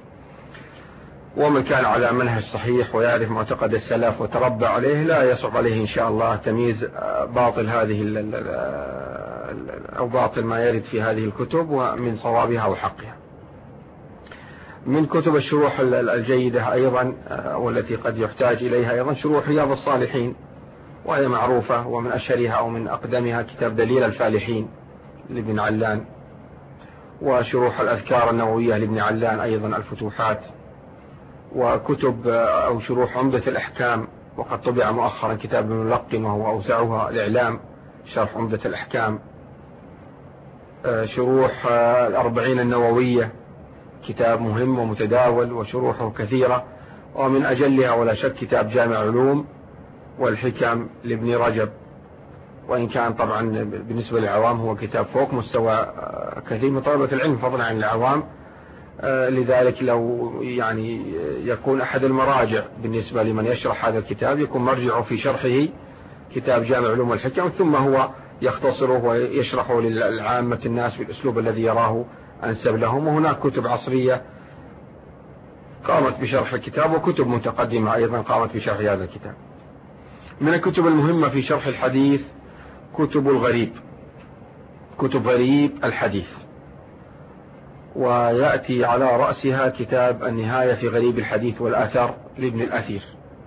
ومن كان على منهج صحيح ويعرف معتقد السلف وتربى عليه لا يصعب عليه إن شاء الله تمييز باطل هذه أو باطل ما يرد في هذه الكتب ومن صوابها وحقها. من كتب الشروح الجيدة أيضا والتي قد يحتاج إليها أيضا شروح رياض الصالحين، وهي معروفة، ومن أشهرها أو من أقدمها كتاب دليل الفالحين لابن علان، وشروح الأذكار النووية لابن علان أيضا الفتوحات، وكتب أو شروح عمدة الأحكام، وقد طبع مؤخرا كتاب الملقن وهو أوسعها الإعلام شرح عمدة الأحكام، شروح الأربعين النووية كتاب مهم ومتداول وشروحه كثيرة، ومن أجلها ولا شك كتاب جامع علوم والحكم لابن رجب، وإن كان طبعا بالنسبة للعوام هو كتاب فوق مستوى كثير من طلبة العلم فضلا عن العوام، لذلك لو يعني يكون أحد المراجع بالنسبة لمن يشرح هذا الكتاب يكون مرجعه في شرحه كتاب جامع علوم والحكم، ثم هو يختصره ويشرحه للعامة الناس بالأسلوب الذي يراه أنسب لهم. وهناك كتب عصرية قامت بشرح الكتاب وكتب متقدمة أيضا قامت بشرح هذا الكتاب. من الكتب المهمة في شرح الحديث كتب الغريب، كتب غريب الحديث، ويأتي على رأسها كتاب النهاية في غريب الحديث والأثر لابن الأثير،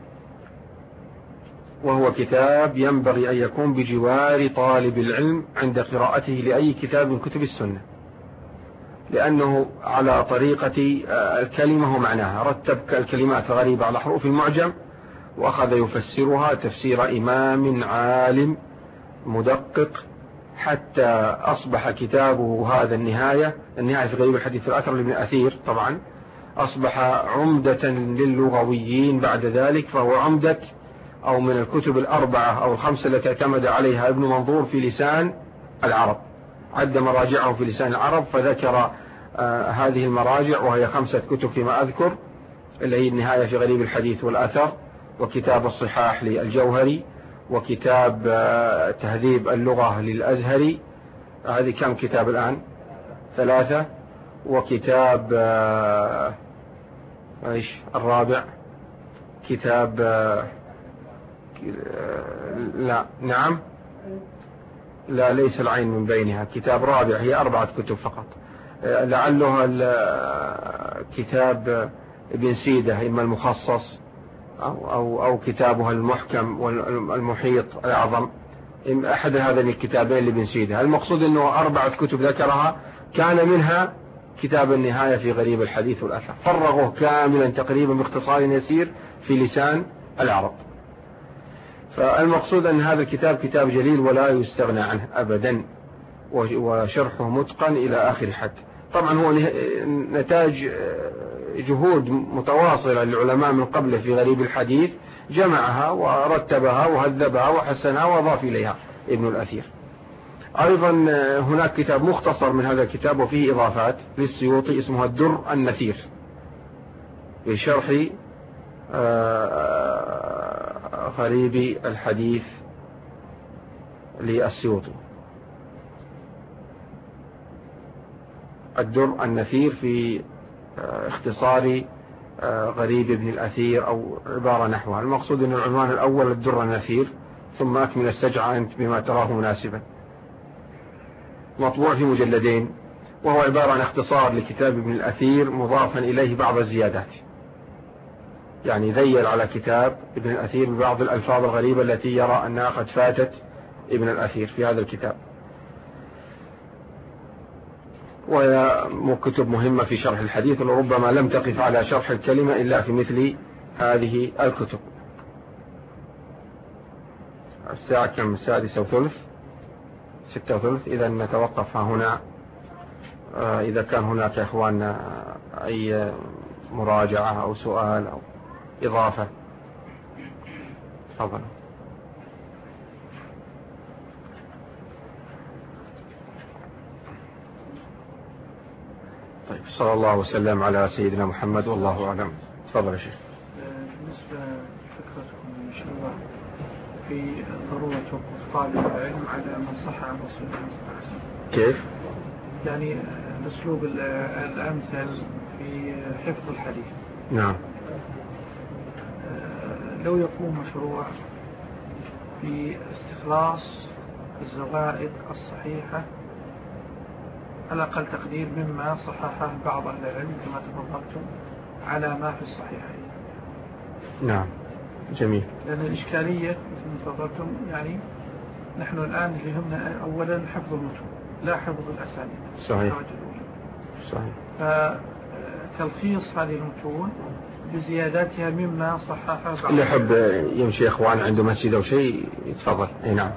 وهو كتاب ينبغي أن يكون بجوار طالب العلم عند قراءته لأي كتاب من كتب السنة، لأنه على طريقة الكلمة ومعناها، رتب الكلمات الغريبة على حروف المعجم وأخذ يفسرها تفسير إمام عالم مدقق، حتى أصبح كتابه هذا النهاية في غريب الحديث والأثر لابن أثير طبعا أصبح عمدة للغويين بعد ذلك، فهو عمدة أو من الكتب الأربعة أو الخمسة التي اعتمد عليها ابن منظور في لسان العرب، عد مراجعه في لسان العرب فذكر هذه المراجع، وهي 5 كتب فيما أذكر، اللي هي النهاية في غريب الحديث والأثر، وكتاب الصحاح للجوهري، وكتاب تهذيب اللغة للأزهري، هذه كم كتاب الآن؟ 3، وكتاب ايش الرابع؟ كتاب لا نعم لا ليس العين من بينها، كتاب رابع، هي 4 كتب فقط، لعله كتاب ابن سيدة إما المخصص أو كتابها المحكم والمحيط الأعظم، أحد هذين الكتابين لابن سيدة. المقصود أنه 4 كتب ذكرها، كان منها كتاب النهاية في غريب الحديث والأثر، فرغوه كاملا تقريبا باختصار يسير في لسان العرب. فالمقصود أن هذا الكتاب كتاب جليل ولا يستغنى عنه أبدا، وشرحه متقن إلى آخر حد. طبعا هو نتاج جهود متواصلة للعلماء من قبله في غريب الحديث، جمعها ورتبها وهذبها وحسنها وأضاف إليها ابن الأثير. أيضا هناك كتاب مختصر من هذا الكتاب وفيه إضافات للسيوطي اسمها الدر النثير بشرح غريب الحديث للسيوطي. الدر النثير في اختصار غريب ابن الأثير أو عبارة نحوها. المقصود أن العنوان الأول الدر النثير، ثم أكمل السجع أنت بما تراه مناسبا. مطبوع في مجلدين، وهو عبارة عن اختصار لكتاب ابن الأثير مضافا إليه بعض الزيادات، يعني ذيل على كتاب ابن الأثير ببعض الألفاظ الغريبة التي يرى أنها قد فاتت ابن الأثير في هذا الكتاب. وهي كتب مهمة في شرح الحديث، ولربما لم تقف على شرح الكلمة إلا في مثل هذه الكتب. الساعة كم؟ 6:30 6:30. إذا نتوقف هنا، إذا كان هناك يا إخواننا أي مراجعة أو سؤال أو إضافة تفضل. طيب، صلى الله وسلم على سيدنا محمد والله أعلم. تفضل يا شيخ. بالنسبة لفكرتكم إن شاء الله في ضرورة وقوف طالب العلم على من صح عن رسول الله صلى الله عليه وسلم. كيف؟ يعني الأسلوب الأمثل في حفظ الحديث. نعم. لو يقوم مشروع في استخلاص الزوائد الصحيحة على أقل تقدير مما صححه بعض أهل العلم كما تفضلتم على ما في الصحيحين. نعم، جميل. لأن الإشكالية مثل ما تفضلتم، يعني نحن الآن اللي يهمنا أولا حفظ المتون لا حفظ الأسانيد. صحيح. صحيح. فتلخيص هذه المتون بزياداتها مما صححه بعض. اللي يحب يمشي إخوان عنده مسجد أو شيء يتفضل. نعم.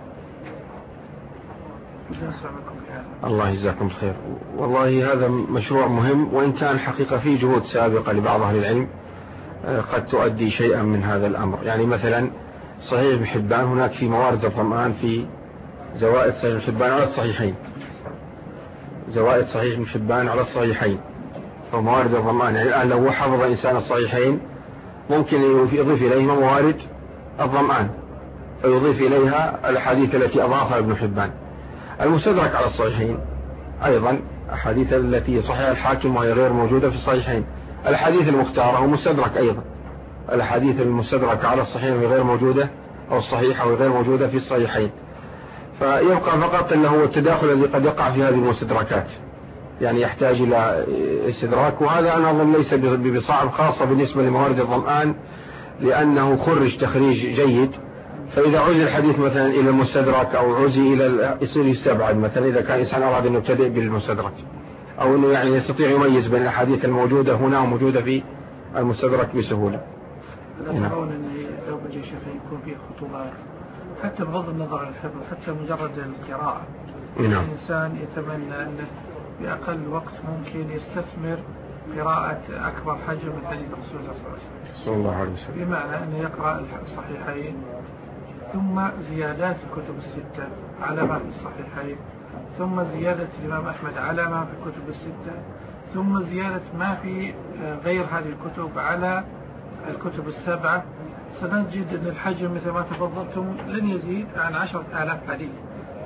الله يجزاكم الخير. والله هذا مشروع مهم، وإن كان حقيقة فيه جهود سابقة لبعض أهل العلم قد تؤدي شيئا من هذا الأمر. يعني مثلا صحيح ابن حبان، هناك في موارد الظمآن في زوائد صحيح ابن حبان على الصحيحين، زوائد صحيح ابن حبان على الصحيحين وموارد الظمآن. يعني الآن لو حفظ إنسان الصحيحين ممكن يضيف إليهما موارد الظمآن فيضيف إليها الأحاديث التي أضافها ابن حبان. المستدرك على الصحيحين أيضا أحاديث التي صحيح الحاكم وهي غير موجودة في الصحيحين. الحديث المختارة هو مستدرك أيضا، الحديث المستدرك على الصحيح غير موجودة أو الصحيحة غير موجودة في الصحيحين. فيبقى فقط أنه هو التداخل الذي قد يقع في هذه المستدركات، يعني يحتاج إلى استدراك. وهذا أنا أظن ليس بصعب، خاصة بالنسبة لموارد الظمآن لأنه خرج تخريج جيد. فإذا عزي الحديث مثلا إلى المستدرك أو عزي إلى يصير يستبعد، مثلا إذا كان إنسان أراد أن يبتدئ بالمستدرك، أو أنه يعني يستطيع يميز بين الأحاديث الموجودة هنا وموجودة في المستدرك بسهولة. لا ترون أن لو بجي شيخ يكون فيه خطوبات حتى بغض النظر عن الحفظ، حتى مجرد القراءة. نعم. الإنسان يتمنى أنه بأقل وقت ممكن يستثمر قراءة أكبر حجم من حديث رسول الله صلى الله عليه وسلم، بمعنى أنه يقرأ الصحيحين ثم زيادات الكتب الستة على ما في الصحيحين، ثم زيادة الإمام أحمد على ما في الكتب الستة، ثم زيادة ما في غير هذه الكتب على الكتب السبعة. سنجد أن الحجم مثل ما تفضلتم لن يزيد عن 10,000 حديث.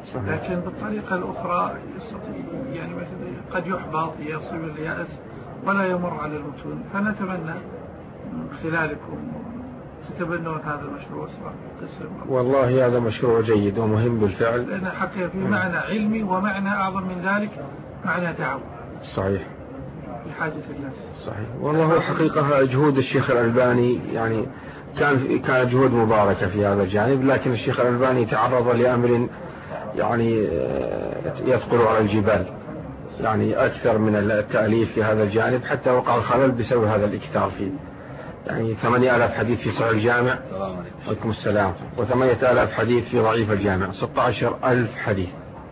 لكن بالطريقة الأخرى يعني مثلا قد يحبط يصيب اليأس ولا يمر على المتون. فنتمنى من خلالكم تتبنون هذا المشروع سواء قسم. والله هذا مشروع جيد ومهم بالفعل، لأن حقيقة في معنى علمي ومعنى أعظم من ذلك معنى دعوة. صحيح. لحاجة الناس. صحيح. والله حقيقة جهود الشيخ الألباني يعني كانت جهود مباركة في هذا الجانب، لكن الشيخ الألباني تعرض لأمر يعني يثقل على الجبال، يعني أكثر من التأليف في هذا الجانب، حتى وقع الخلل بسبب هذا الإكثار فيه. يعني 8000 حديث في صحيح الجامع، عليكم السلام، و8000 حديث في ضعيف الجامع، 16000 حديث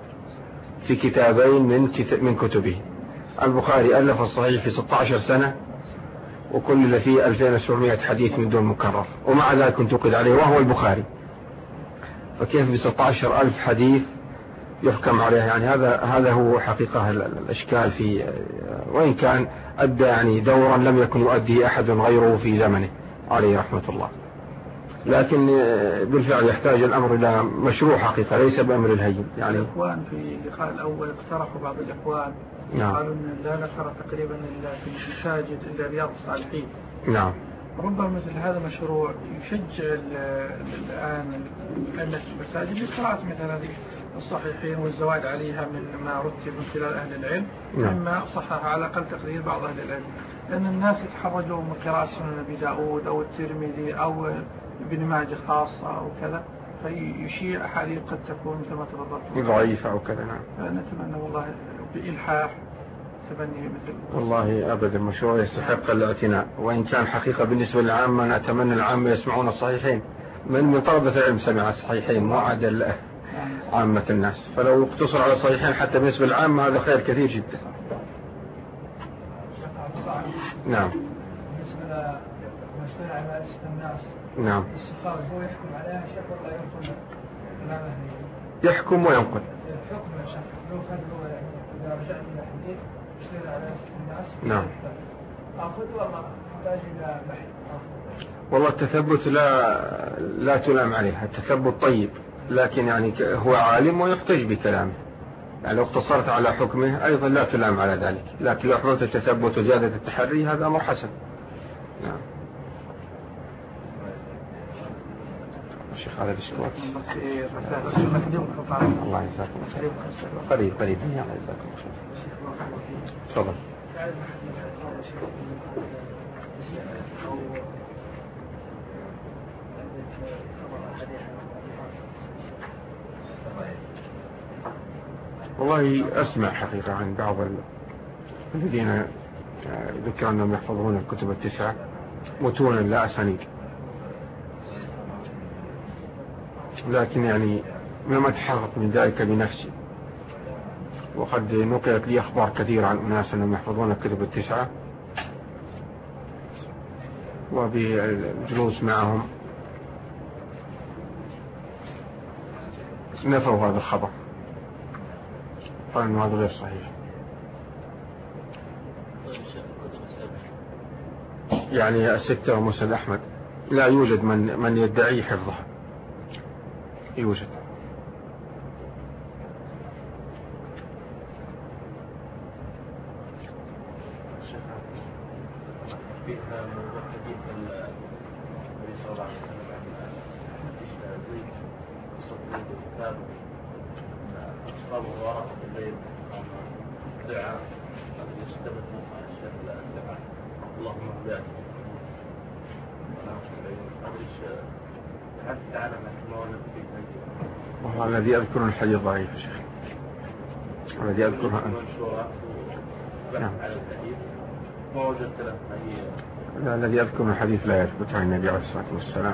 في كتابين من كتبه. البخاري ألف الصحيح في 16 سنة، وكل اللي فيه 2700 حديث من دون مكرر، ومع ذلك انتقد عليه وهو البخاري. فكيف ب 16000 حديث يحكم عليه؟ يعني هذا هو حقيقة الإشكال في، وإن كان أدى يعني دورا لم يكن يؤدي أحد غيره في زمنه عليه رحمة الله، لكن بالفعل يحتاج الأمر إلى مشروع حقيقة ليس بأمر الهين. يعني الإخوان في اللقاء الأول اقترحوا بعض الإخوان، نعم. قالوا أن لا نقرأ تقريبا إلا في المساجد إلا رياض الصالحين. نعم. ربما مثل هذا مشروع يشجع الآن أهل المساجد لقراءة مثل هذه الصحيحين والزواج عليها من ما رتب من خلال أهل العلم، مما صحح على الأقل تقرير بعض أهل العلم، لأن الناس يتحرجوا من قراءة سنن أبي داود أو الترمذي أو ابن ماجه خاصة أو كذا، فيشيع أحاديث قد تكون مثل ما تفضلت ضعيفة أو كذا. نعم. فنتمنى والله بإلحاح تبني مثل. والله أبدا مشروع يستحق الاعتناء، وإن كان حقيقة بالنسبة للعامة نتمنى العامة يسمعون الصحيحين، من طلبة العلم سمع الصحيحين مو عدل عامة الناس، فلو اقتصر على الصحيحين حتى بالنسبة للعامة هذا خير كثير جدا. نعم. بالنسبة لمسؤول عن الناس. نعم. السخاوي هو يحكم عليها شيخ ولا ينقل كلامه؟ يحكم وينقل. الحكم يا شيخ لو هو إذا رجعت إلى حديث مسؤول على الناس. نعم. أخذ والله يحتاج إلى بحث. والله التثبت لا تلام عليه، التثبت طيب، لكن يعني هو عالم ويحتج بكلامه، يعني لو اقتصرت على حكمه أيضا لا تلام على ذلك، لكن لو حملت التثبت وزيادة التحري هذا أمر حسن. نعم. الشيخ هذا الاشتراك الله يجزاكم خير. قريب الله يجزاكم خير. تفضل. والله أسمع حقيقة عن بعض الذين ذكر أنهم يحفظون الكتب التسعة متونا لا أسانيد، لكن يعني لم أتحقق من ذلك بنفسي، وقد نقلت لي أخبار كثيرة عن أناس أنهم يحفظون الكتب التسعة، وبالجلوس معهم نفوا هذا الخبر، قال أنه هذا غير صحيح. يعني الستة ومسند أحمد لا يوجد من يدعي حفظه، يوجد. الذي أذكر الحديث ضعيف يا شيخ، الذي أذكرها نعم. لا، الذي أذكر الحديث لا يثبت عن النبي عليه الصلاة والسلام،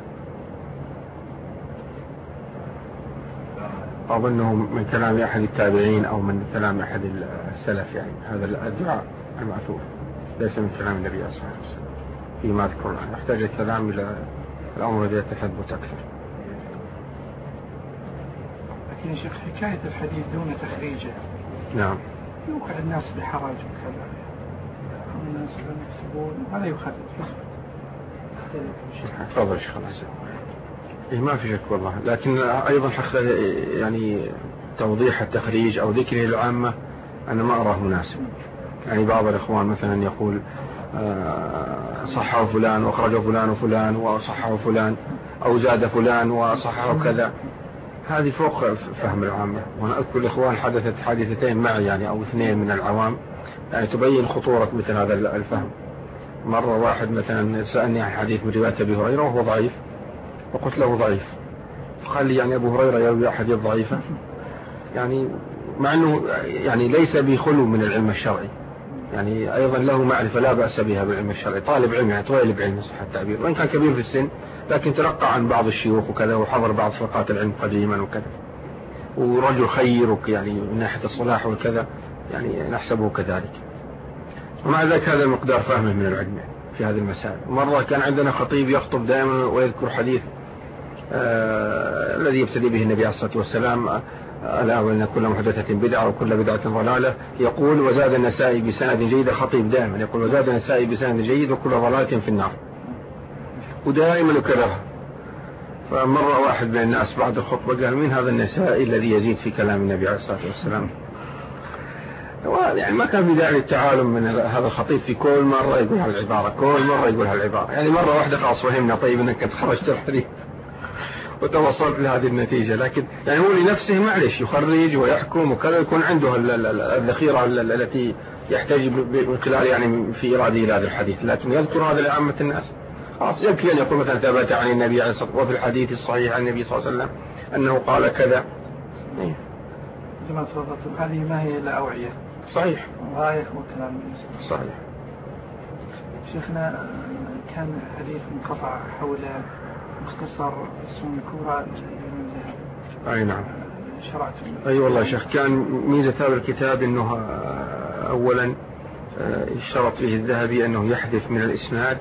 أظنه من كلام أحد التابعين أو من كلام أحد السلف، يعني هذا الدعاء المأثور ليس من كلام النبي عليه الصلاة والسلام فيما أذكر عنه. يحتاج الكلام إلى الأمر الذي يتثبت أكثر. لكن يا شيخ حكاية الحديث دون تخريجه نعم يوقع الناس بحرج وكذا، الناس يكسبون هذا يخرج. تفضل شيخ حسن. إيه ما في شك والله، لكن أيضا حق يعني توضيح التخريج أو ذكره للعامة أنا ما أراه مناسب. يعني بعض الإخوان مثلا يقول صححه فلان وأخرجه فلان وفلان وصححه فلان، أو زاد فلان وصححه كذا، هذه فوق فهم العامة. وأنا أذكر الإخوان حدثت حادثتين معي يعني أو اثنين من العوام يعني تبين خطورة مثل هذا الفهم. مرة واحد مثلا سألني عن حديث من رواية أبي هريرة وهو ضعيف، وقلت له ضعيف، فقال لي يعني أبو هريرة يروي حديث ضعيفة، يعني مع أنه يعني ليس بخلو من العلم الشرعي، يعني أيضا له معرفة لا بأس بها بالعلم الشرعي، طالب علم يعني طالب علم صح التعبير، وإن كان كبير في السن لكن تلقى عن بعض الشيوخ وكذا، وحضر بعض فرقات العلم قديما وكذا، ورجل خير يعني من ناحية الصلاح وكذا، يعني نحسبه كذلك. ومع ذلك هذا مقدار فهمه من العلم في هذه المسائل. مرة كان عندنا خطيب يخطب دائما ويذكر حديث الذي يبتدي به النبي عليه الصلاة والسلام: ألا وإن كل محدثة بدعة وكل بدعة ضلالة. يقول: وزاد النسائي بسند جيد. خطيب دائما يقول: وزاد النسائي بسند جيد وكل ضلالة في النار، ودائما يكررها. فمر واحد من الناس بعد الخطبة قال: من هذا النسائي الذي يزيد في كلام النبي عليه الصلاة والسلام؟ يعني ما كان في داعي للتعالم من هذا الخطيب في كل مرة يقول هالعبارة، كل مرة يقول هالعبارة. يعني مرة واحدة خلاص فهمنا، طيب انك تخرجت الحديث وتوصلت لهذه النتيجة. لكن يعني هو لنفسه معلش يخرج ويحكم وكذا، يكون عنده الذخيرة التي يحتاج من خلال يعني في إراده إلى هذا الحديث، لكن يذكر هذا لعامة الناس. خلاص يكفي أن يقول مثلا: ثبت عن النبي عليه الصلاة والسلام وفي الحديث الصحيح عن النبي صلى الله عليه وسلم أنه قال كذا. كما تفضلتم هذه ما هي إلا أوعية. صحيح، غاية وكلام صحيح. شيخنا، كان حديث منقطع حول مختصر السنن الكبرى لابن الذهبي. أي نعم. شرعت. أي والله يا شيخ، كان ميزة هذا الكتاب أنه أولا اشترط فيه الذهبي أنه يحذف من الإسناد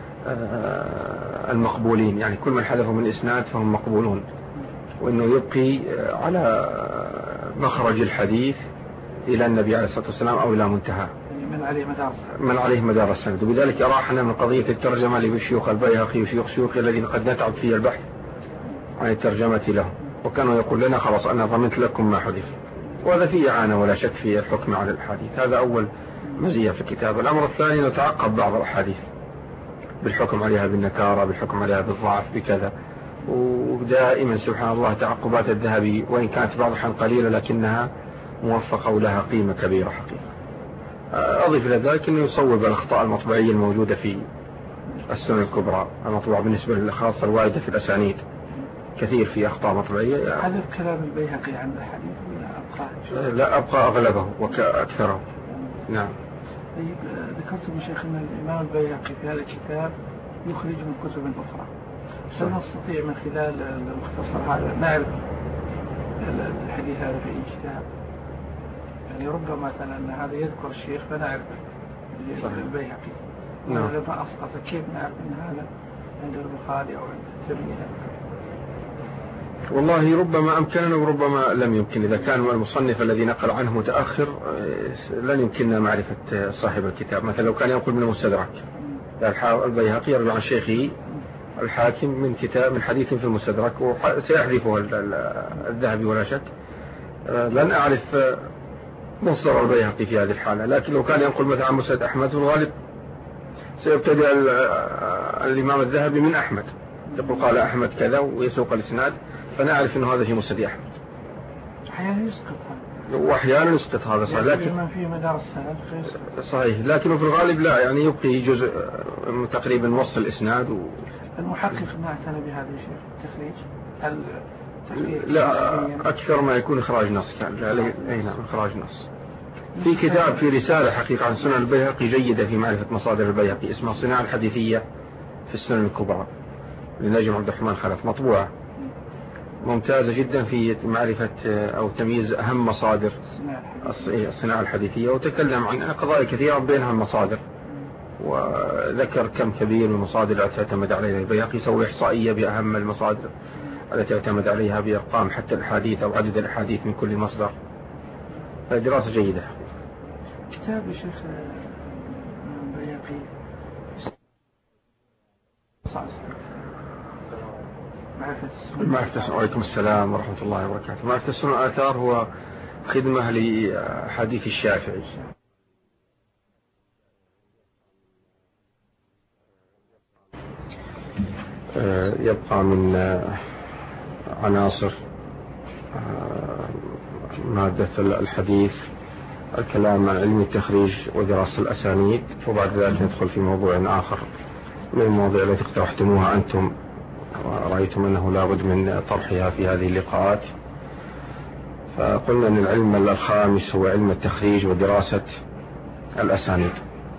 المقبولين، يعني كل من حذفوا من الإسناد فهم مقبولون، وأنه يبقي على مخرج الحديث إلى النبي عليه الصلاة والسلام أو إلى منتهى من عليه مدار السند. وبذلك أراحنا من قضية الترجمة لشيوخ البيهقي وشيوخ شيوخي الذين قد نتعب في البحث عن الترجمة لهم، وكانوا يقول لنا: خلاص أنا ضمنت لكم ما حدث. وهذا فيه إعانة ولا شك في الحكم على الأحاديث. هذا أول مزية في الكتاب. الأمر الثاني: نتعقب بعض الأحاديث بالحكم عليها بالنكارة، بالحكم عليها بالضعف، بكذا. ودائما سبحان الله تعقبات الذهبي وإن كانت بعض الأحيان قليلة لكنها موفقة ولها قيمة كبيرة حقيقة. أضيف إلى ذلك أنه يصوب الأخطاء المطبعية الموجودة في السنن الكبرى المطبوعة بالنسبة للخاصة الواردة في الأسانيد، كثير في أخطاء مطبعية. هذا كلام البيهقي عن الحديث ولا أبقى؟ لا، أبقى أغلبه وأكثره. نعم. طيب، ذكرتم يا شيخ أن الإمام البيهقي في هذا الكتاب يخرج من كتب أخرى. هل نستطيع من خلال المختصر هذا نعرف الحديث هذا في أي كتاب؟ يعني ربما مثلا هذا يذكر الشيخ فنعرف البيهقي. نعم. لما أسقط كيف نعرف أن هذا عند البخاري أو عند الترمذي؟ والله ربما أمكننا وربما لم يمكن. إذا كان المصنف الذي نقل عنه متأخر لن يمكننا معرفة صاحب الكتاب. مثلا لو كان ينقل من المستدرك، البيهقي يروي عن شيخه الحاكم من حديث في المستدرك وسيحذفه الذهبي ولا شك، لن أعرف مصدر البيهقي في هذه الحالة. لكن لو كان ينقل مثلا عن مسند أحمد في الغالب سيبتدئ الإمام الذهبي من أحمد، يقول قال أحمد كذا ويسوق الإسناد، فنعرف أنه هذا في مسند أحمد. أحيانا يسقط هذا وأحيانا يسقط هذا صحيح، لكن في مدار السند صحيح، لكنه في الغالب لا، يعني يبقي جزء تقريبا وصل الإسناد. المحقق ما اعتنى بهذا الشيء التخريج؟ لا، أكثر ما يكون إخراج نص كان عليه. أي نعم، إخراج نص. في كتاب، في رسالة حقيقة عن سنن البيهقي جيدة في معرفة مصادر البيهقي، اسمها الصناعة الحديثية في السنن الكبرى لنجم عبد الرحمن خلف، مطبوعة ممتازة جدا في معرفة أو تمييز أهم مصادر الصناعة الحديثية، وتكلم عن قضايا كثيرة بينها المصادر، وذكر كم كبير من المصادر التي اعتمد عليها البيهقي، سوى إحصائية بأهم المصادر التي اعتمد عليها بأرقام حتى الحديث أو عدد الحديث من كل مصدر. دراسة جيدة. كتاب الشيخ البيهقي معرفة السنة. وعليكم السلام ورحمة الله وبركاته. معرفة السنة والآثار هو خدمة لحديث الشافعي. يبقى من عناصر مادة الحديث الكلام عن علم التخريج ودراسة الأسانيد، وبعد ذلك ندخل في موضوع آخر من المواضيع التي اقترحتموها أنتم ورأيتم أنه لا بد من طرحها في هذه اللقاءات. فقلنا أن العلم الخامس هو علم التخريج ودراسة الأسانيد.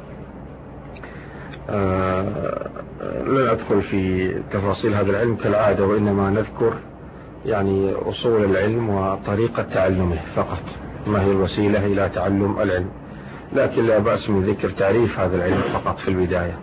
لن أدخل في تفاصيل هذا العلم كالعادة، وإنما نذكر يعني أصول العلم وطريقة تعلمه فقط، ما هي الوسيلة إلى تعلم العلم، لكن لا بأس من ذكر تعريف هذا العلم فقط في البداية.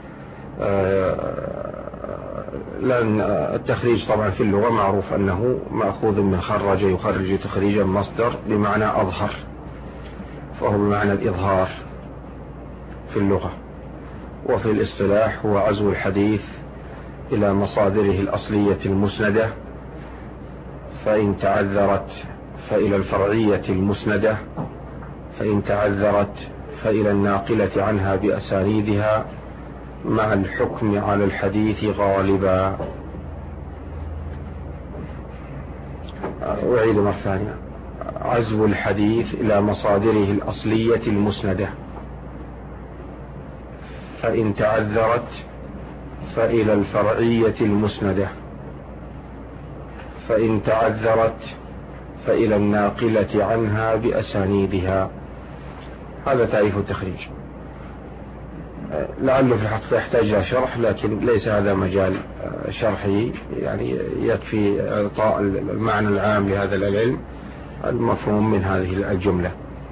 لأن التخريج طبعا في اللغة معروف أنه مأخوذ من خرج يخرج تخريجا، مصدر بمعنى أظهر، فهو بمعنى الإظهار في اللغة. وفي الاصطلاح هو عزو الحديث إلى مصادره الأصلية المسندة، فإن تعذرت فإلى الفرعية المسندة، فإن تعذرت فإلى الناقلة عنها بأسانيدها مع الحكم على الحديث غالبا. أعيد مرة ثانية: عزو الحديث إلى مصادره الأصلية المسندة، فإن تعذرت فإلى الفرعية المسندة، فإن تعذرت فإلى الناقلة عنها بأسانيدها. هذا تعريف التخريج. لعله في الحقيقة يحتاج إلى شرح، لكن ليس هذا مجال شرحه، يعني يكفي إعطاء المعنى العام لهذا العلم المفهوم من هذه الجملة.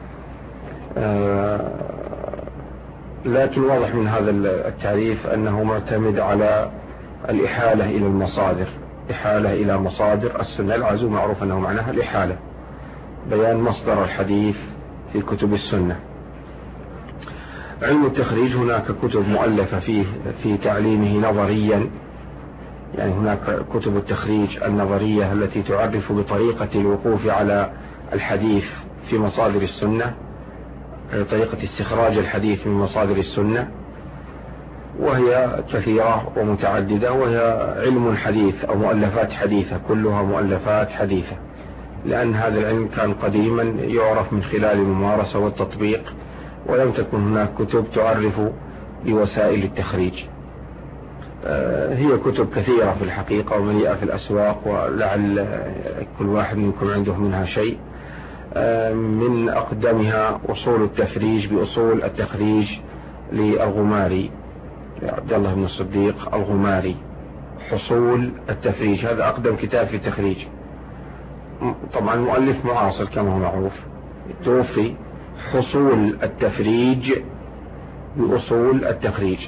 لكن واضح من هذا التعريف أنه معتمد على الإحالة إلى المصادر، إحالة إلى مصادر السنة. العزو معروف أنه معناها الإحالة، بيان مصدر الحديث في كتب السنة. علم التخريج هناك كتب مؤلفة فيه في تعليمه نظريا، يعني هناك كتب التخريج النظرية التي تعرف بطريقة الوقوف على الحديث في مصادر السنة، طريقة استخراج الحديث من مصادر السنة، وهي كثيرة ومتعددة، وهي علم حديث أو مؤلفات حديثة، كلها مؤلفات حديثة، لأن هذا العلم كان قديما يعرف من خلال الممارسة والتطبيق، ولم تكن هناك كتب تعرف بوسائل التخريج. هي كتب كثيرة في الحقيقة ومليئة في الأسواق، ولعل كل واحد منكم عنده منها شيء. من أقدمها أصول التفريج بأصول التخريج للغماري، عبد الله بن الصديق الغماري. حصول التفريج هذا أقدم كتاب في التخريج، طبعا مؤلف معاصر كما هو معروف، توفي. حصول التفريج بأصول التخريج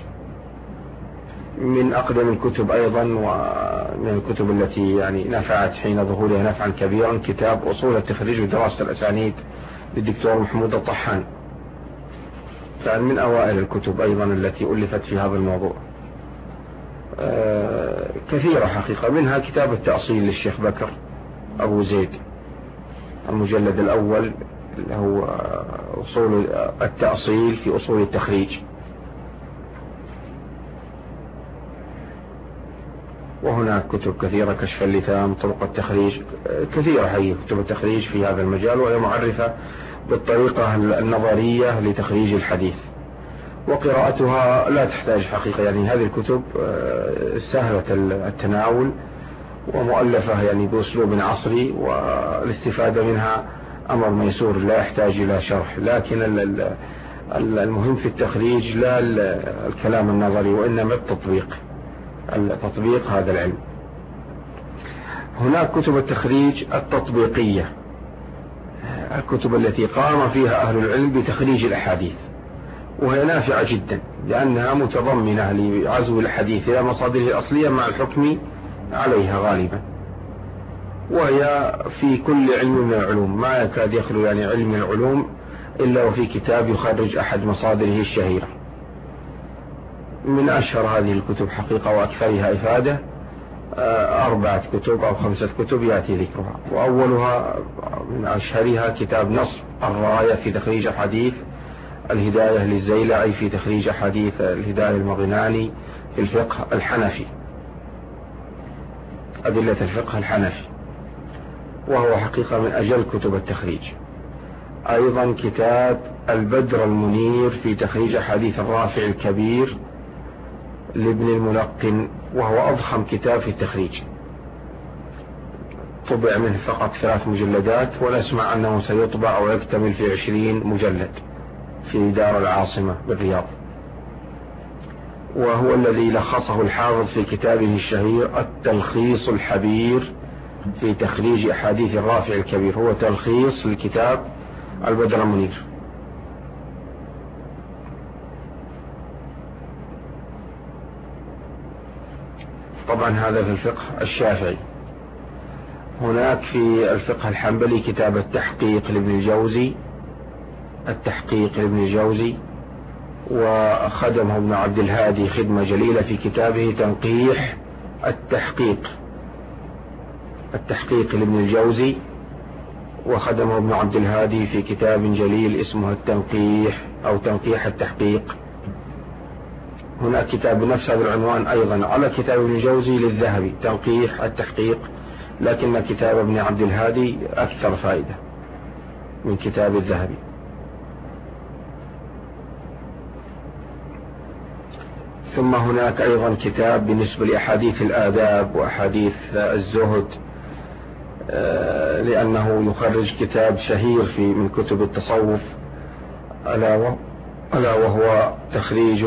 من أقدم الكتب أيضا، ومن الكتب التي يعني نفعت حين ظهورها نفعا كبيرا كتاب أصول التخريج ودراسة الأسانيد للدكتور محمود الطحان، كان من أوائل الكتب أيضا التي ألفت في هذا الموضوع. كثيرة حقيقة، منها كتاب التأصيل للشيخ بكر أبو زيد، المجلد الأول اللي هو أصول التأصيل في أصول التخريج. وهناك كتب كثيرة، كشف اللثام، طرق التخريج، كثيرة حقيقة كتب التخريج في هذا المجال، وهي معرفة بالطريقة النظرية لتخريج الحديث، وقراءتها لا تحتاج حقيقة، يعني هذه الكتب سهلة التناول ومؤلفة يعني بأسلوب عصري، والاستفادة منها أمر ميسور لا يحتاج إلى شرح. لكن المهم في التخريج لا الكلام النظري، وإنما التطبيق هذا العلم. هناك كتب التخريج التطبيقية، الكتب التي قام فيها أهل العلم بتخريج الأحاديث، وهي نافعة جدا لأنها متضمنة لعزو الحديث إلى مصادره الأصلية مع الحكم عليها غالبا، وهي في كل علم من العلوم، ما يكاد يخلو يعني علم من العلوم إلا وفي كتاب يخرج أحد مصادره الشهيرة. من أشهر هذه الكتب حقيقة وأكثرها إفادة 4 كتب أو 5 كتب يأتي ذكرها، وأولها من أشهرها كتاب نصب الراية في تخريج أحاديث الهداية للزيلعي في تخريج أحاديث الهداية المغناني في الفقه الحنفي، أدلة الفقه الحنفي، وهو حقيقة من أجل كتب التخريج. أيضا كتاب البدر المنير في تخريج أحاديث الرافع الكبير لابن الملقن، وهو أضخم كتاب في التخريج، طبع منه فقط 3 مجلدات، ونسمع أنه سيطبع أو يكتمل في 20 مجلد في دار العاصمة بالرياض، وهو الذي لخصه الحافظ في كتابه الشهير التلخيص الحبير في تخريج أحاديث الرافع الكبير، هو تلخيص لكتاب البدر المنير. طبعا هذا في الفقه الشافعي. هناك في الفقه الحنبلي كتاب التحقيق لابن الجوزي، التحقيق لابن الجوزي، وخدمه ابن عبد الهادي خدمة جليلة في كتابه تنقيح التحقيق، التحقيق لابن الجوزي، وخدمه ابن عبد الهادي في كتاب جليل اسمه التنقيح أو تنقيح التحقيق. هناك كتاب بنفس هذا العنوان أيضا على كتاب ابن الجوزي للذهبي تنقيح التحقيق، لكن كتاب ابن عبد الهادي أكثر فائدة من كتاب الذهبي. ثم هناك أيضا كتاب بالنسبة لأحاديث الآداب وأحاديث الزهد، لأنه يخرج كتاب شهير من كتب التصوف، ألا وهو تخريج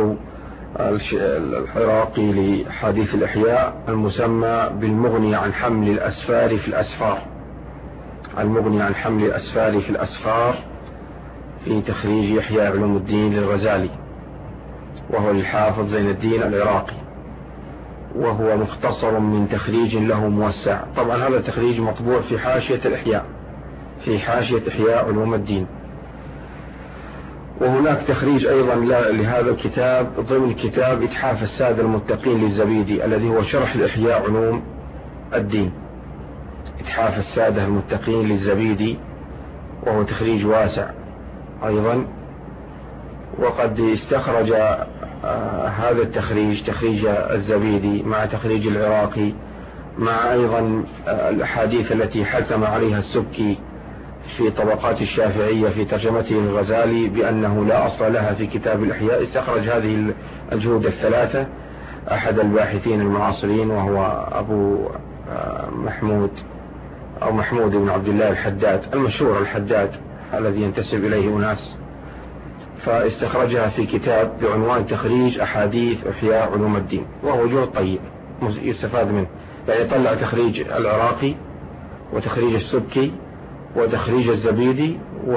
العراقي لحديث الإحياء المسمى بالمغني عن حمل الأسفار في الأسفار، المغني عن حمل الأسفار في الأسفار في تخريج إحياء علوم الدين للغزالي، وهو للحافظ زين الدين العراقي، وهو مختصر من تخريج له موسع. طبعا هذا التخريج مطبوع في حاشية الإحياء، في حاشية إحياء علوم الدين. وهناك تخريج أيضا لهذا الكتاب ضمن كتاب إتحاف السادة المتقين للزبيدي الذي هو شرح لإحياء علوم الدين، إتحاف السادة المتقين للزبيدي، وهو تخريج واسع أيضا. وقد استخرج هذا التخريج تخريج الزبيدي مع تخريج العراقي، مع أيضا الأحاديث التي حكم عليها السبكي في طبقات الشافعية في ترجمته للغزالي بأنه لا أصل لها في كتاب الإحياء. استخرج هذه الجهود الثلاثة أحد الباحثين المعاصرين، وهو أبو محمود أو محمود بن عبد الله الحداد المشهور، الحداد الذي ينتسب إليه أناس، فاستخرجها في كتاب بعنوان تخريج أحاديث إحياء علوم الدين، وهو جهد طيب يستفاد منه، يعني طلع تخريج العراقي وتخريج السبكي وتخريج الزبيدي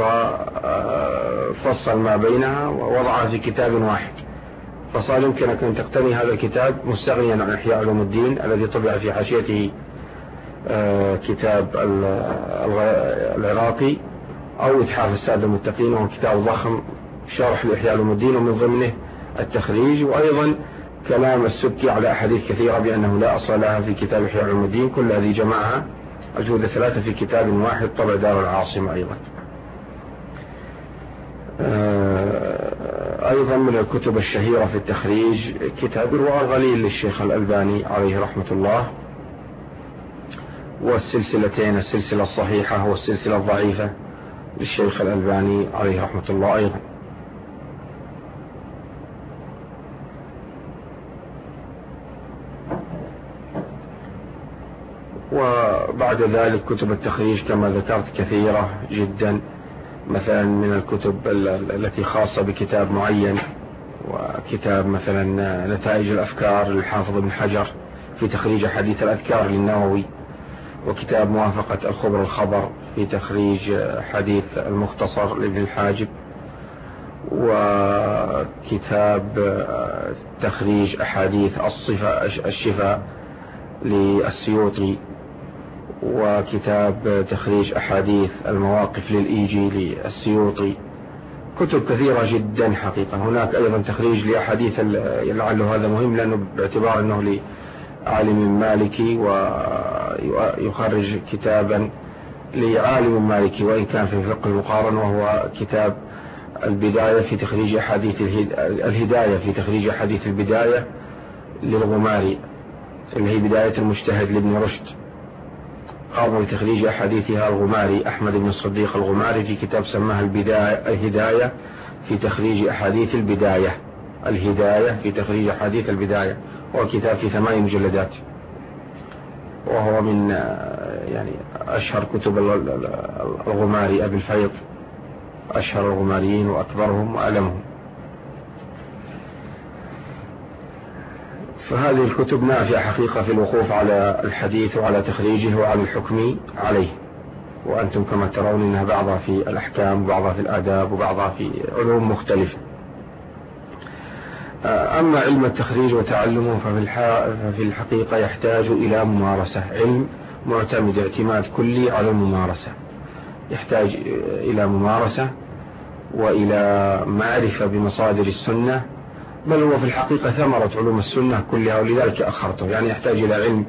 وفصل ما بينها ووضعها في كتاب واحد، فصار يمكنك أن تقتني هذا الكتاب مستغنيا عن إحياء علوم الدين الذي طبع في حاشيته كتاب العراقي، أو إتحاف السادة المتقين، وهو كتاب ضخم شرح لإحياء علوم الدين، ومن ضمنه التخريج، وأيضا كلام السبكي على أحاديث كثيرة بأنه لا أصل لها في كتاب إحياء علوم الدين. كل هذه جمعها الجهود الثلاثة في كتاب واحد طبع دار العاصمة. أيضا من الكتب الشهيرة في التخريج كتاب الرواء الغليل للشيخ الألباني عليه رحمة الله، والسلسلتين، السلسلة الصحيحة والسلسلة الضعيفة للشيخ الألباني عليه رحمة الله أيضا. وبعد ذلك كتب التخريج كما ذكرت كثيرة جدا، مثلا من الكتب التي خاصة بكتاب معين، وكتاب مثلا نتائج الأفكار للحافظ ابن حجر في تخريج حديث الأذكار للنووي، وكتاب موافقة الخبر الخبر في تخريج حديث المختصر لابن الحاجب، وكتاب تخريج أحاديث الشفاء للسيوطي، وكتاب تخريج أحاديث المواقف للإيجي للسيوطي. كتب كثيرة جدا حقيقة. هناك أيضا تخريج لأحاديث، لعله هذا مهم لأنه باعتبار أنه عالم مالكي ويخرج كتابا لعالم مالكي وإن كان في الفقه المقارن، وهو كتاب البداية في تخريج أحاديث الهداية في تخريج أحاديث البداية للغماري، اللي هي بداية المجتهد لابن رشد. قام بتخريج أحاديثها الغماري أحمد بن الصديق الغماري في كتاب سماه الهداية في تخريج أحاديث البداية. الهداية في تخريج أحاديث البداية، هو كتاب في 8 مجلدات، وهو من يعني أشهر كتب الغماري أبي الفيض، أشهر الغماريين وأكبرهم وأعلمهم. فهذه الكتب نافعة حقيقة في الوقوف على الحديث وعلى تخريجه وعلى الحكم عليه، وأنتم كما ترون أنها بعضها في الأحكام وبعضها في الآداب وبعضها في علوم مختلفة. أما علم التخريج وتعلمه ففي الحقيقة يحتاج إلى ممارسة، علم معتمد اعتماد كلي على الممارسة، يحتاج إلى ممارسة وإلى معرفة بمصادر السنة، بل هو في الحقيقة ثمرة علوم السنة كلها، ولذلك أخرته. يعني يحتاج إلى علم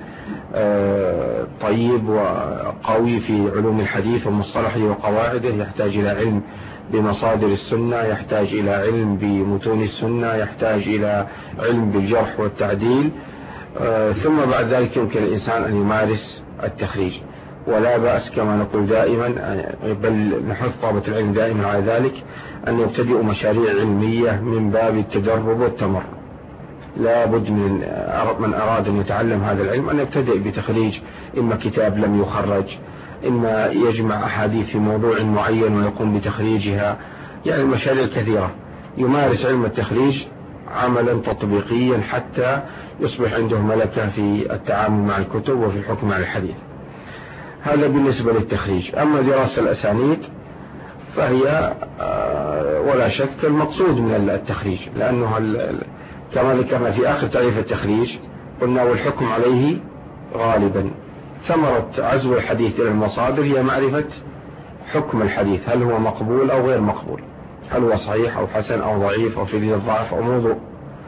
طيب وقوي في علوم الحديث ومصطلحه وقواعده، يحتاج إلى علم بمصادر السنة، يحتاج إلى علم بمتون السنة، يحتاج إلى علم بالجرح والتعديل، ثم بعد ذلك يمكن الإنسان أن يمارس التخريج. ولا بأس كما نقول دائما، بل نحث طلبة العلم دائما على ذلك، أن يبتدئوا مشاريع علمية من باب التدرب والتمر. لا بد من أراد أن يتعلم هذا العلم أن يبتدئ بتخريج إما كتاب لم يخرج، إما يجمع أحاديث في موضوع معين ويقوم بتخريجها، يعني مشاريع كثيرة. يمارس علم التخريج عملا تطبيقيا حتى يصبح عنده ملكة في التعامل مع الكتب وفي الحكم على الحديث. هذا بالنسبة للتخريج. أما دراسة الأسانيد فهي ولا شك المقصود من التخريج، لأنه كما ذكرنا في آخر تعريف التخريج قلنا والحكم عليه غالبا ثمرة عزو الحديث إلى المصادر هي معرفة حكم الحديث، هل هو مقبول أو غير مقبول، هل هو صحيح أو حسن أو ضعيف أو شديد الضعف أو موضوع.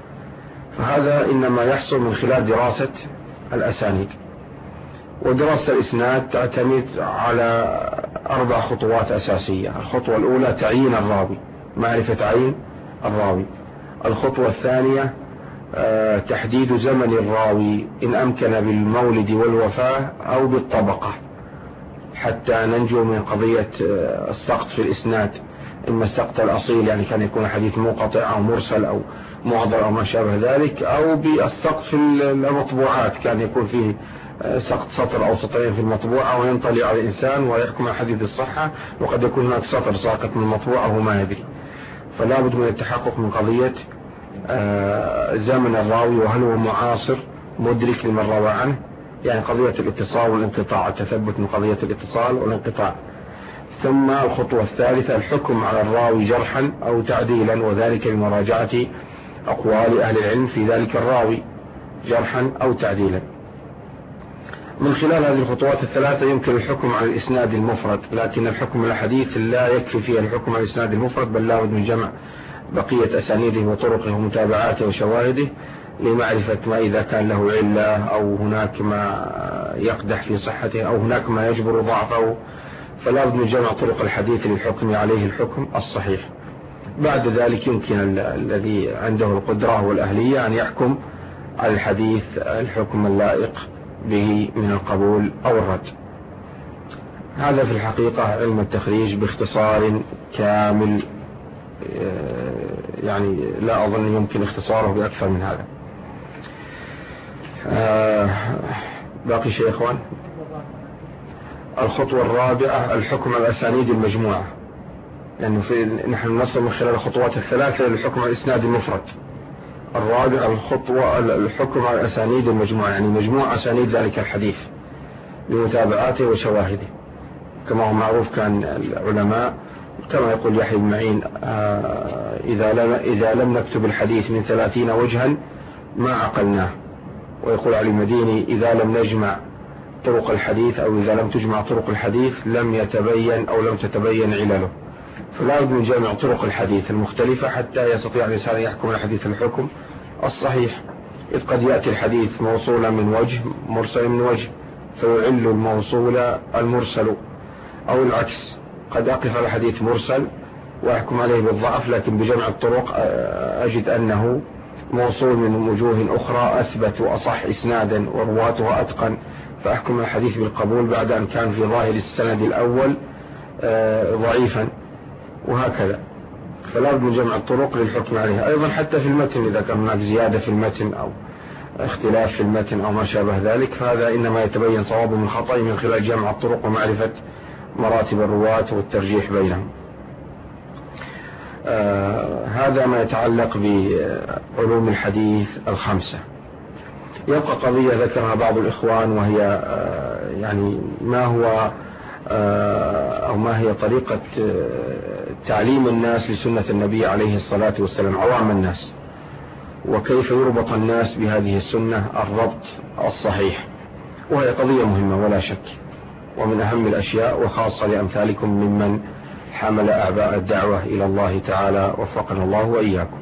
فهذا إنما يحصل من خلال دراسة الأسانيد. ودراسة الإسناد تعتمد على 4 خطوات أساسية. الخطوة الأولى تعيين الراوي، معرفة عين الراوي. الخطوة الثانية تحديد زمن الراوي إن أمكن بالمولد والوفاة أو بالطبقة، حتى ننجو من قضية السقط في الإسناد، إما السقط الأصيل يعني كان يكون حديث منقطع أو مرسل أو معضل أو ما شابه ذلك، أو بالسقط في المطبوعات كان يكون فيه سقط سطر أو سطرين في المطبوعة وينطلع على الإنسان ويحكم حديث الصحة، وقد يكون هناك سطر ساقط من المطبوعة وهو ما يدري. فلا بد من التحقق من قضية زمن الراوي، وهل هو معاصر مدرك لمن روى عنه، يعني قضية الاتصال والانقطاع، التثبت من قضية الاتصال والانقطاع. ثم الخطوة الثالثة الحكم على الراوي جرحا أو تعديلا، وذلك بمراجعة أقوال أهل العلم في ذلك الراوي جرحا أو تعديلا. من خلال هذه الخطوات الثلاثة يمكن الحكم على الإسناد المفرد، لكن الحكم على الحديث لا يكفي فيه الحكم على الإسناد المفرد، بل لا بد من جمع بقية أسانيده وطرقه ومتابعاته وشواهده لمعرفة ما إذا كان له علة أو هناك ما يقدح في صحته أو هناك ما يجبر ضعفه، فلا بد من جمع طرق الحديث للحكم عليه الحكم الصحيح. بعد ذلك يمكن الذي عنده القدرة والأهلية أن يحكم على الحديث الحكم اللائق به من القبول أو الرد. هذا في الحقيقة علم التخريج باختصار كامل، يعني لا أظن يمكن اختصاره بأكثر من هذا. باقي شيء إخوان. الخطوة الرابعة الحكم على الأسانيد المجموعة، لأنه نحن نصل من خلال الخطوات الثلاثة للحكم على الإسناد المفرد. الرابع الخطوة الحكم على الأسانيد المجموعة، يعني مجموع أسانيد ذلك الحديث بمتابعاته وشواهده. كما هو معروف كان العلماء كما يقول يحيى بن معين إذا لم نكتب الحديث من 30 وجها ما عقلناه، ويقول علي المديني إذا لم نجمع طرق الحديث أو إذا لم تجمع طرق الحديث لم يتبين أو لم تتبين علله. فلا بد من جمع طرق الحديث المختلفة حتى يستطيع الإنسان يحكم الحديث الحكم الصحيح. إذ قد يأتي الحديث موصولا من وجه مرسل من وجه فيعل الموصول المرسل، أو العكس، قد أقف على الحديث مرسل وأحكم عليه بالضعف، لكن بجمع الطرق أجد أنه موصول من وجوه أخرى أثبت وأصح إسنادا ورواتها أتقن، فأحكم الحديث بالقبول بعد أن كان في ظاهر السند الأول ضعيفا، وهكذا. فلا بد من جمع الطرق للحكم عليها. أيضا حتى في المتن إذا كان هناك زيادة في المتن أو اختلاف في المتن أو ما شابه ذلك، فهذا إنما يتبين صوابه من خطأ من خلال جمع الطرق ومعرفة مراتب الرواة والترجيح بينهم. هذا ما يتعلق بعلوم الحديث الخمسة. يبقى قضية ذكرها بعض الإخوان، وهي يعني ما هي طريقة تعليم الناس لسنة النبي عليه الصلاة والسلام، عوام الناس، وكيف يربط الناس بهذه السنة الربط الصحيح. وهي قضية مهمة ولا شك، ومن أهم الأشياء، وخاصة لأمثالكم ممن حمل أعباء الدعوة إلى الله تعالى، وفقنا الله وإياكم.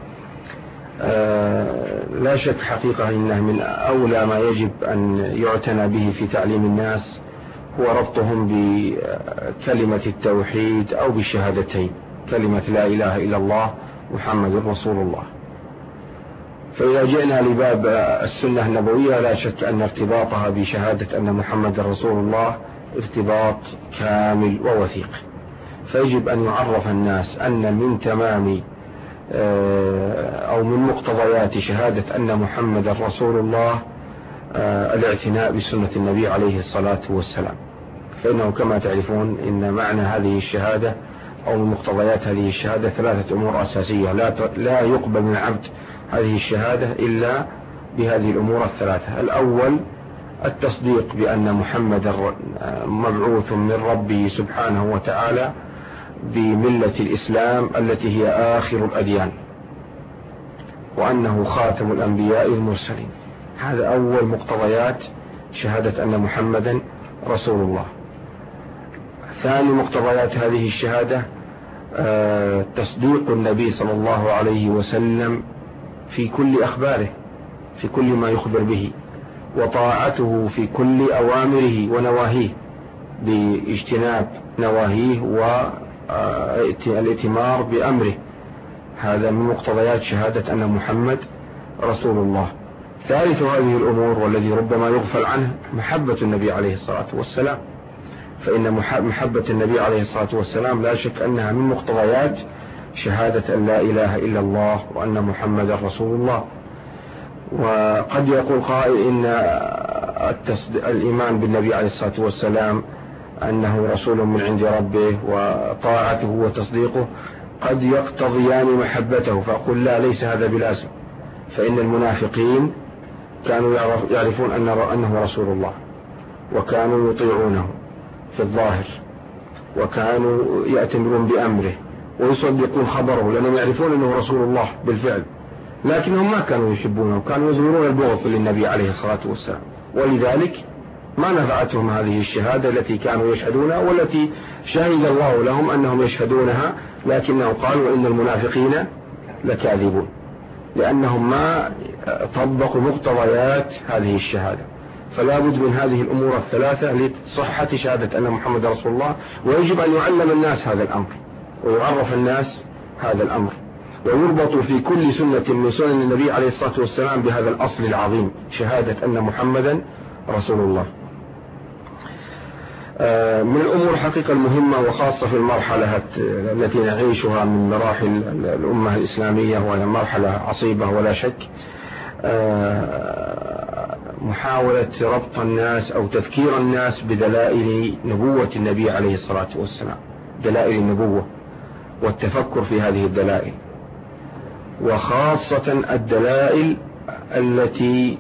لا شك حقيقة إنه من أولى ما يجب أن يعتنى به في تعليم الناس هو ربطهم بكلمة التوحيد أو بالشهادتين، كلمة لا إله إلا الله محمد رسول الله. فإذا جئنا لباب السنة النبوية، لا شك أن ارتباطها بشهادة أن محمد رسول الله ارتباط كامل ووثيق، فيجب أن يعرف الناس أن من تمام أو من مقتضيات شهادة أن محمد رسول الله الاعتناء بسنة النبي عليه الصلاة والسلام. فإنه كما تعرفون إن معنى هذه الشهادة أو من مقتضيات هذه الشهادة 3 أمور أساسية، لا يقبل من العبد هذه الشهادة إلا بهذه الأمور 3. الأول التصديق بأن محمد مبعوث من ربه سبحانه وتعالى بملة الإسلام التي هي آخر الأديان، وأنه خاتم الأنبياء المرسلين. هذا أول مقتضيات شهادة أن محمدا رسول الله. ثاني مقتضيات هذه الشهادة تصديق النبي صلى الله عليه وسلم في كل أخباره، في كل ما يخبر به، وطاعته في كل أوامره ونواهيه باجتناب نواهيه والاتمار بأمره. هذا من مقتضيات شهادة أن محمد رسول الله. ثالث هذه الأمور والذي ربما يغفل عنه محبة النبي عليه الصلاة والسلام، فإن محبة النبي عليه الصلاة والسلام لا شك أنها من مقتضيات شهادة أن لا إله إلا الله وأن محمد رسول الله. وقد يقول قائل إن الإيمان بالنبي عليه الصلاة والسلام أنه رسول من عند ربه وطاعته وتصديقه قد يقتضيان محبته، فأقول لا، ليس هذا بلازم، فإن المنافقين كانوا يعرفون أنه رسول الله، وكانوا يطيعونه في الظاهر، وكانوا يأتمرون بأمره ويصدقون خبره لأنهم يعرفون أنه رسول الله بالفعل، لكنهم ما كانوا يحبونه، كانوا يظهرون البغض للنبي عليه الصلاة والسلام، ولذلك ما نفعتهم هذه الشهادة التي كانوا يشهدونها والتي شهد الله لهم أنهم يشهدونها، لكنهم قالوا إن المنافقين لكاذبون، لأنهم ما طبقوا مقتضيات هذه الشهادة. فلا بد من هذه الأمور 3 لصحة شهادة أن محمد رسول الله، ويجب أن يعلم الناس هذا الأمر ويعرف الناس هذا الأمر، ويربط في كل سنة من سنن النبي عليه الصلاة والسلام بهذا الأصل العظيم، شهادة أن محمدا رسول الله. من الأمور حقيقة المهمة، وخاصة في المرحلة التي نعيشها من مراحل الأمة الإسلامية، وهي مرحلة عصيبة ولا شك، محاولة ربط الناس أو تذكير الناس بدلائل نبوة النبي عليه الصلاة والسلام، دلائل النبوة والتفكر في هذه الدلائل، وخاصة الدلائل التي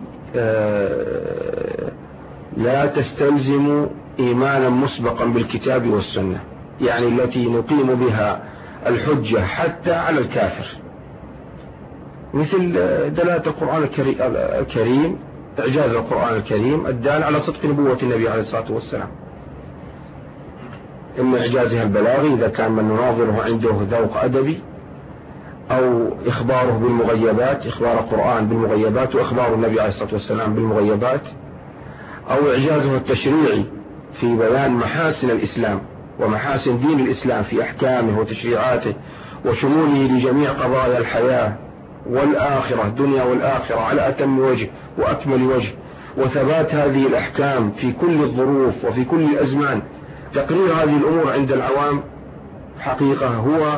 لا تستلزم إيمانا مسبقا بالكتاب والسنة، يعني التي نقيم بها الحجة حتى على الكافر، مثل دلالة القرآن الكريم، إعجاز القرآن الكريم الدال على صدق نبوة النبي عليه الصلاة والسلام. إما إعجازها البلاغي إذا كان من نناظره عنده ذوق أدبي، أو إخباره بالمغيبات، إخبار القرآن بالمغيبات وإخبار النبي عليه الصلاة والسلام بالمغيبات، أو إعجازه التشريعي في بيان محاسن الإسلام ومحاسن دين الإسلام في أحكامه وتشريعاته وشموله لجميع قضايا الحياة والآخرة، الدنيا والآخرة، على أتم وجه وأكمل وجه، وثبات هذه الأحكام في كل الظروف وفي كل الأزمان. تقرير هذه الأمور عند العوام حقيقة هو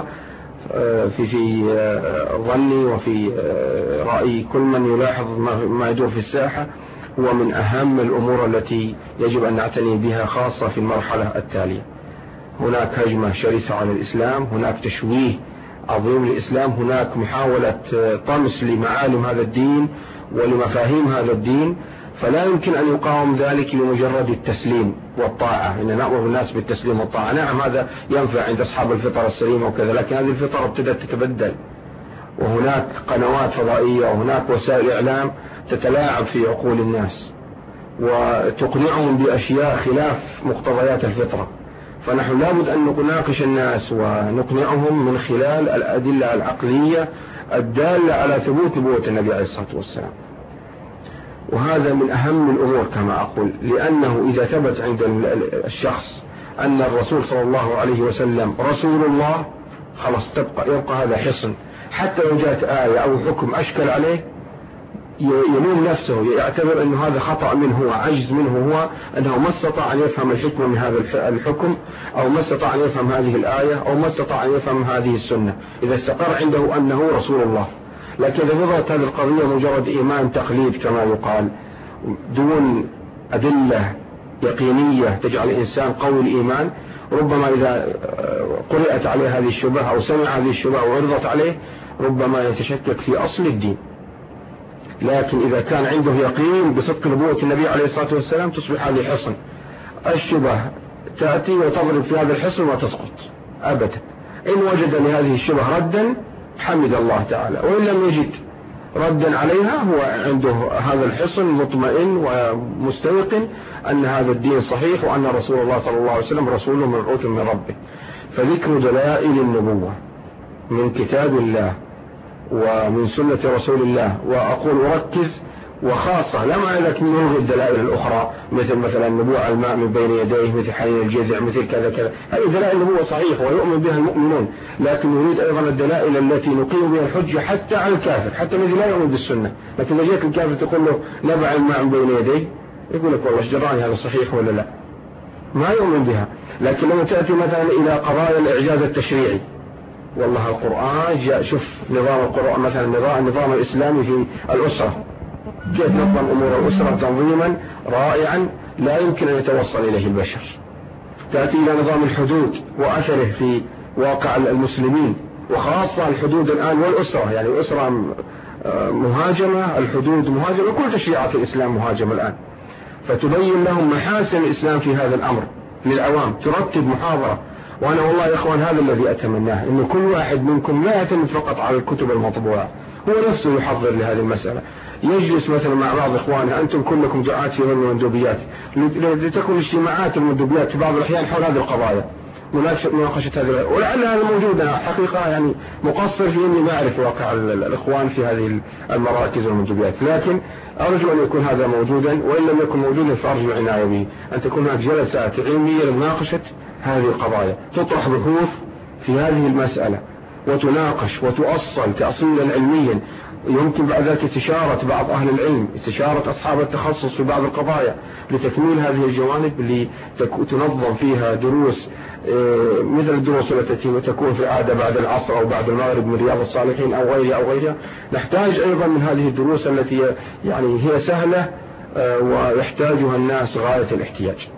في ظني وفي رأي كل من يلاحظ ما يدور في الساحة هو من أهم الأمور التي يجب أن نعتني بها، خاصة في المرحلة التالية. هناك هجمة شرسة على الإسلام، هناك تشويه عظيم للإسلام، هناك محاولة طمس لمعالم هذا الدين ولمفاهيم هذا الدين، فلا يمكن أن يقاوم ذلك لمجرد التسليم والطاعة. إن نأمر الناس بالتسليم والطاعة، نعم هذا ينفع عند أصحاب الفطرة السليمة وكذا، لكن هذه الفطرة ابتدت تتبدل، وهناك قنوات فضائية وهناك وسائل إعلام تتلاعب في عقول الناس وتقنعهم بأشياء خلاف مقتضيات الفطرة. فنحن لابد أن نناقش الناس ونقنعهم من خلال الأدلة العقلية الدالة على ثبوت نبوة النبي عليه الصلاة والسلام. وهذا من أهم الأمور كما أقول، لأنه إذا ثبت عند الشخص أن الرسول صلى الله عليه وسلم رسول الله، خلاص يبقى هذا حصن. حتى لو جاءت آية أو حكم أشكل عليه يلوم نفسه، يعتبر أنه هذا خطأ منه وعجز منه هو، أنه ما استطاع أن يفهم الحكمة من هذا الحكم، أو ما استطاع أن يفهم هذه الآية، أو ما استطاع أن يفهم هذه السنة، إذا استقر عنده أنه رسول الله. لكن إذا فضلت هذه القضية مجرد إيمان تقليد كما يقال، دون أدلة يقينية تجعل الإنسان قوي الإيمان، ربما إذا قرأت عليه هذه الشبهة أو سمع هذه الشبهة وعرضت عليه ربما يتشكك في أصل الدين. لكن إذا كان عنده يقين بصدق نبوة النبي عليه الصلاة والسلام تصبح هذه حصن. الشبه تأتي وتضرب في هذا الحصن وتسقط أبدا. إن وجد لهذه الشبه ردا حمد الله تعالى، وإن لم يجد ردا عليها هو عنده هذا الحصن مطمئن ومستيقن أن هذا الدين صحيح، وأن رسول الله صلى الله عليه وسلم رسول مبعوث من ربه. فذكر دلائل النبوة من كتاب الله ومن سنة رسول الله، وأقول أركز وخاصة لا معنى ذلك نلغي الدلائل الأخرى مثلا النبوة الماء من بين يديه، مثل حنين الجذع، مثل كذا كذا، هذه دلائل النبوة صحيح ويؤمن بها المؤمنون، لكن نريد أيضا الدلائل التي نقيم بها الحجة حتى على الكافر، حتى الذي لا يؤمن بالسنة. لكن إذا جاءت الكافر تقول له نبع الماء من بين يديه، يقول لك والله شجراني هذا صحيح ولا لا، ما يؤمن بها. لكن لما تأتي مثلا إلى قضايا الإعجاز التشريعي، والله القرآن جاء، شوف نظام القرآن مثلا النظام الإسلامي في الأسرة، كيف نظم أمور الأسرة تنظيما رائعا لا يمكن أن يتوصل إليه البشر. تأتي إلى نظام الحدود وأثره في واقع المسلمين، وخاصة الحدود الآن والأسرة، يعني الأسرة مهاجمة، الحدود مهاجمة، كل تشريعات الإسلام مهاجمة الآن. فتبين لهم محاسن الإسلام في هذا الأمر للعوام، ترتب محاضرة. وأنا والله يا إخوان هذا الذي أتمناه، إن كل واحد منكم لا يعتمد فقط على الكتب المطبوعة، هو نفسه يحضر لهذه المسألة، يجلس مثلا مع بعض إخوانه، أنتم كلكم دعاة في علم المندوبيات، لتكون اجتماعات المندوبيات في بعض الأحيان حول هذه القضايا، مناقشة هذه، ولعل هذا موجود. أنا حقيقة يعني مقصر في إني ما أعرف واقع الإخوان في هذه المراكز والمندوبيات، لكن أرجو أن يكون هذا موجودا، وإن لم يكن موجودا فأرجو العناية به، أن تكون هناك جلسات علمية لمناقشة هذه القضايا، تطرح بحوث في هذه المسألة وتناقش وتؤصل تأصيلا علميا. يمكن بعد ذلك استشارة بعض أهل العلم، استشارة أصحاب التخصص في بعض القضايا لتكميل هذه الجوانب، لتنظم فيها دروس مثل الدروس التي تكون في العادة بعد العصر أو بعد المغرب من رياض الصالحين أو غيرها. نحتاج أيضا من هذه الدروس التي يعني هي سهلة ويحتاجها الناس غاية الاحتياج.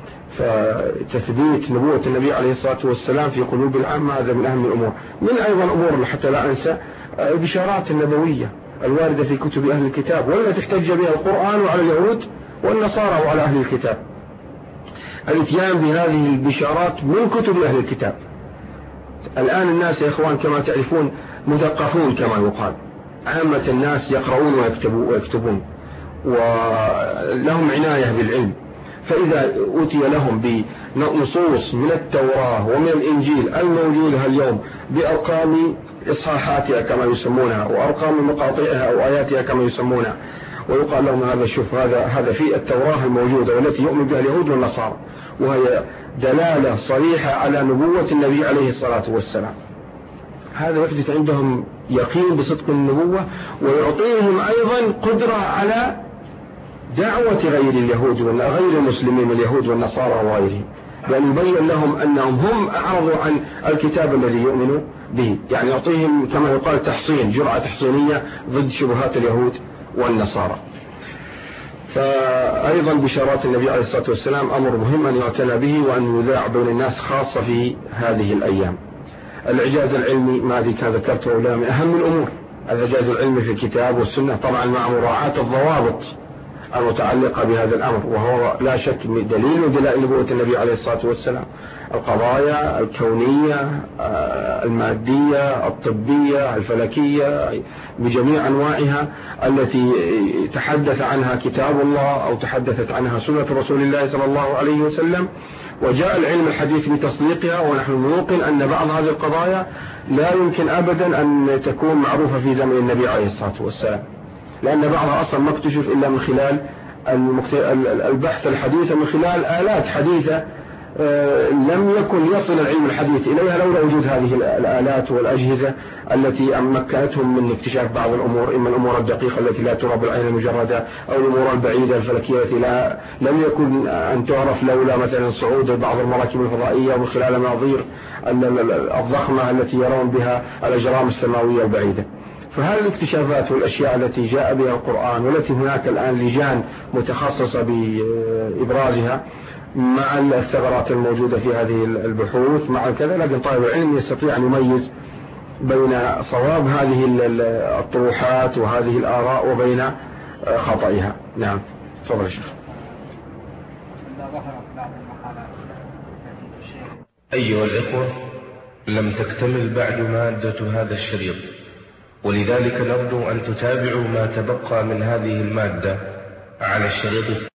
فتثبيت نبوة النبي عليه الصلاة والسلام في قلوب العامة هذا من أهم الأمور. من أيضا أمور حتى لا أنسى البشارات النبوية الواردة في كتب أهل الكتاب، والتي احتج بها القرآن على اليهود والنصارى وعلى أهل الكتاب. الاتيان بهذه البشارات من كتب أهل الكتاب. الآن الناس يا إخوان كما تعرفون مثقفون كما يقال، عامة الناس يقرؤون ويكتبون ولهم عناية بالعلم، فإذا أتي لهم بنصوص من التوراة ومن الإنجيل الموجودة اليوم بأرقام إصحاحاتها كما يسمونها وأرقام مقاطعها أو آياتها كما يسمونها، ويقال لهم هذا شوف هذا في التوراة الموجودة والتي يؤمن بها اليهود والنصارى، وهي دلالة صريحة على نبوة النبي عليه الصلاة والسلام. هذا يحدث عندهم يقين بصدق النبوة، ويعطيهم أيضا قدرة على دعوة غير اليهود غير المسلمين اليهود والنصارى وغيرهم، لأن يبين لهم أنهم هم أعرضوا عن الكتاب الذي يؤمنوا به، يعني يعطيهم كما يقال تحصين، جرعة تحصينية ضد شبهات اليهود والنصارى. فأيضا بشارات النبي عليه الصلاة والسلام أمر مهم أن يعتنى به وأن يذاع بين الناس خاصة في هذه الأيام. الإعجاز العلمي ما كان ذكرته ولا من أهم الأمور، الإعجاز العلمي في الكتاب والسنة طبعا مع مراعاة الضوابط المتعلقة بهذا الأمر، وهو لا شك دليل من دلائل نبوة النبي عليه الصلاة والسلام. القضايا الكونية المادية الطبية الفلكية بجميع أنواعها التي تحدث عنها كتاب الله أو تحدثت عنها سنة رسول الله صلى الله عليه وسلم، وجاء العلم الحديث بتصديقها. ونحن نوقن أن بعض هذه القضايا لا يمكن أبدا أن تكون معروفة في زمن النبي عليه الصلاة والسلام، لأن بعضها أصلا ما اكتشف إلا من خلال البحث الحديث، من خلال آلات حديثة لم يكن يصل العلم الحديث إليها لولا وجود هذه الآلات والأجهزة التي مكنتهم من اكتشاف بعض الأمور، إما الأمور الدقيقة التي لا ترى بالعين المجردة، أو الأمور البعيدة الفلكية التي لم يكن أن تعرف لولا مثلا صعود بعض المراكب الفضائية ومن خلال المناظير الضخمة التي يرون بها الأجرام السماوية البعيدة. فهذه الاكتشافات والأشياء التي جاء بها القرآن والتي هناك الآن لجان متخصصة بإبرازها مع الثغرات الموجودة في هذه البحوث مع كذا، لكن طالب العلم يستطيع أن يميز بين صواب هذه الطروحات وهذه الآراء وبين خطئها. نعم تفضل يا شيخ. أيها الإخوة، لم تكتمل بعد مادة هذا الشريط، ولذلك نرجو أن تتابعوا ما تبقى من هذه المادة على الشريط الثاني.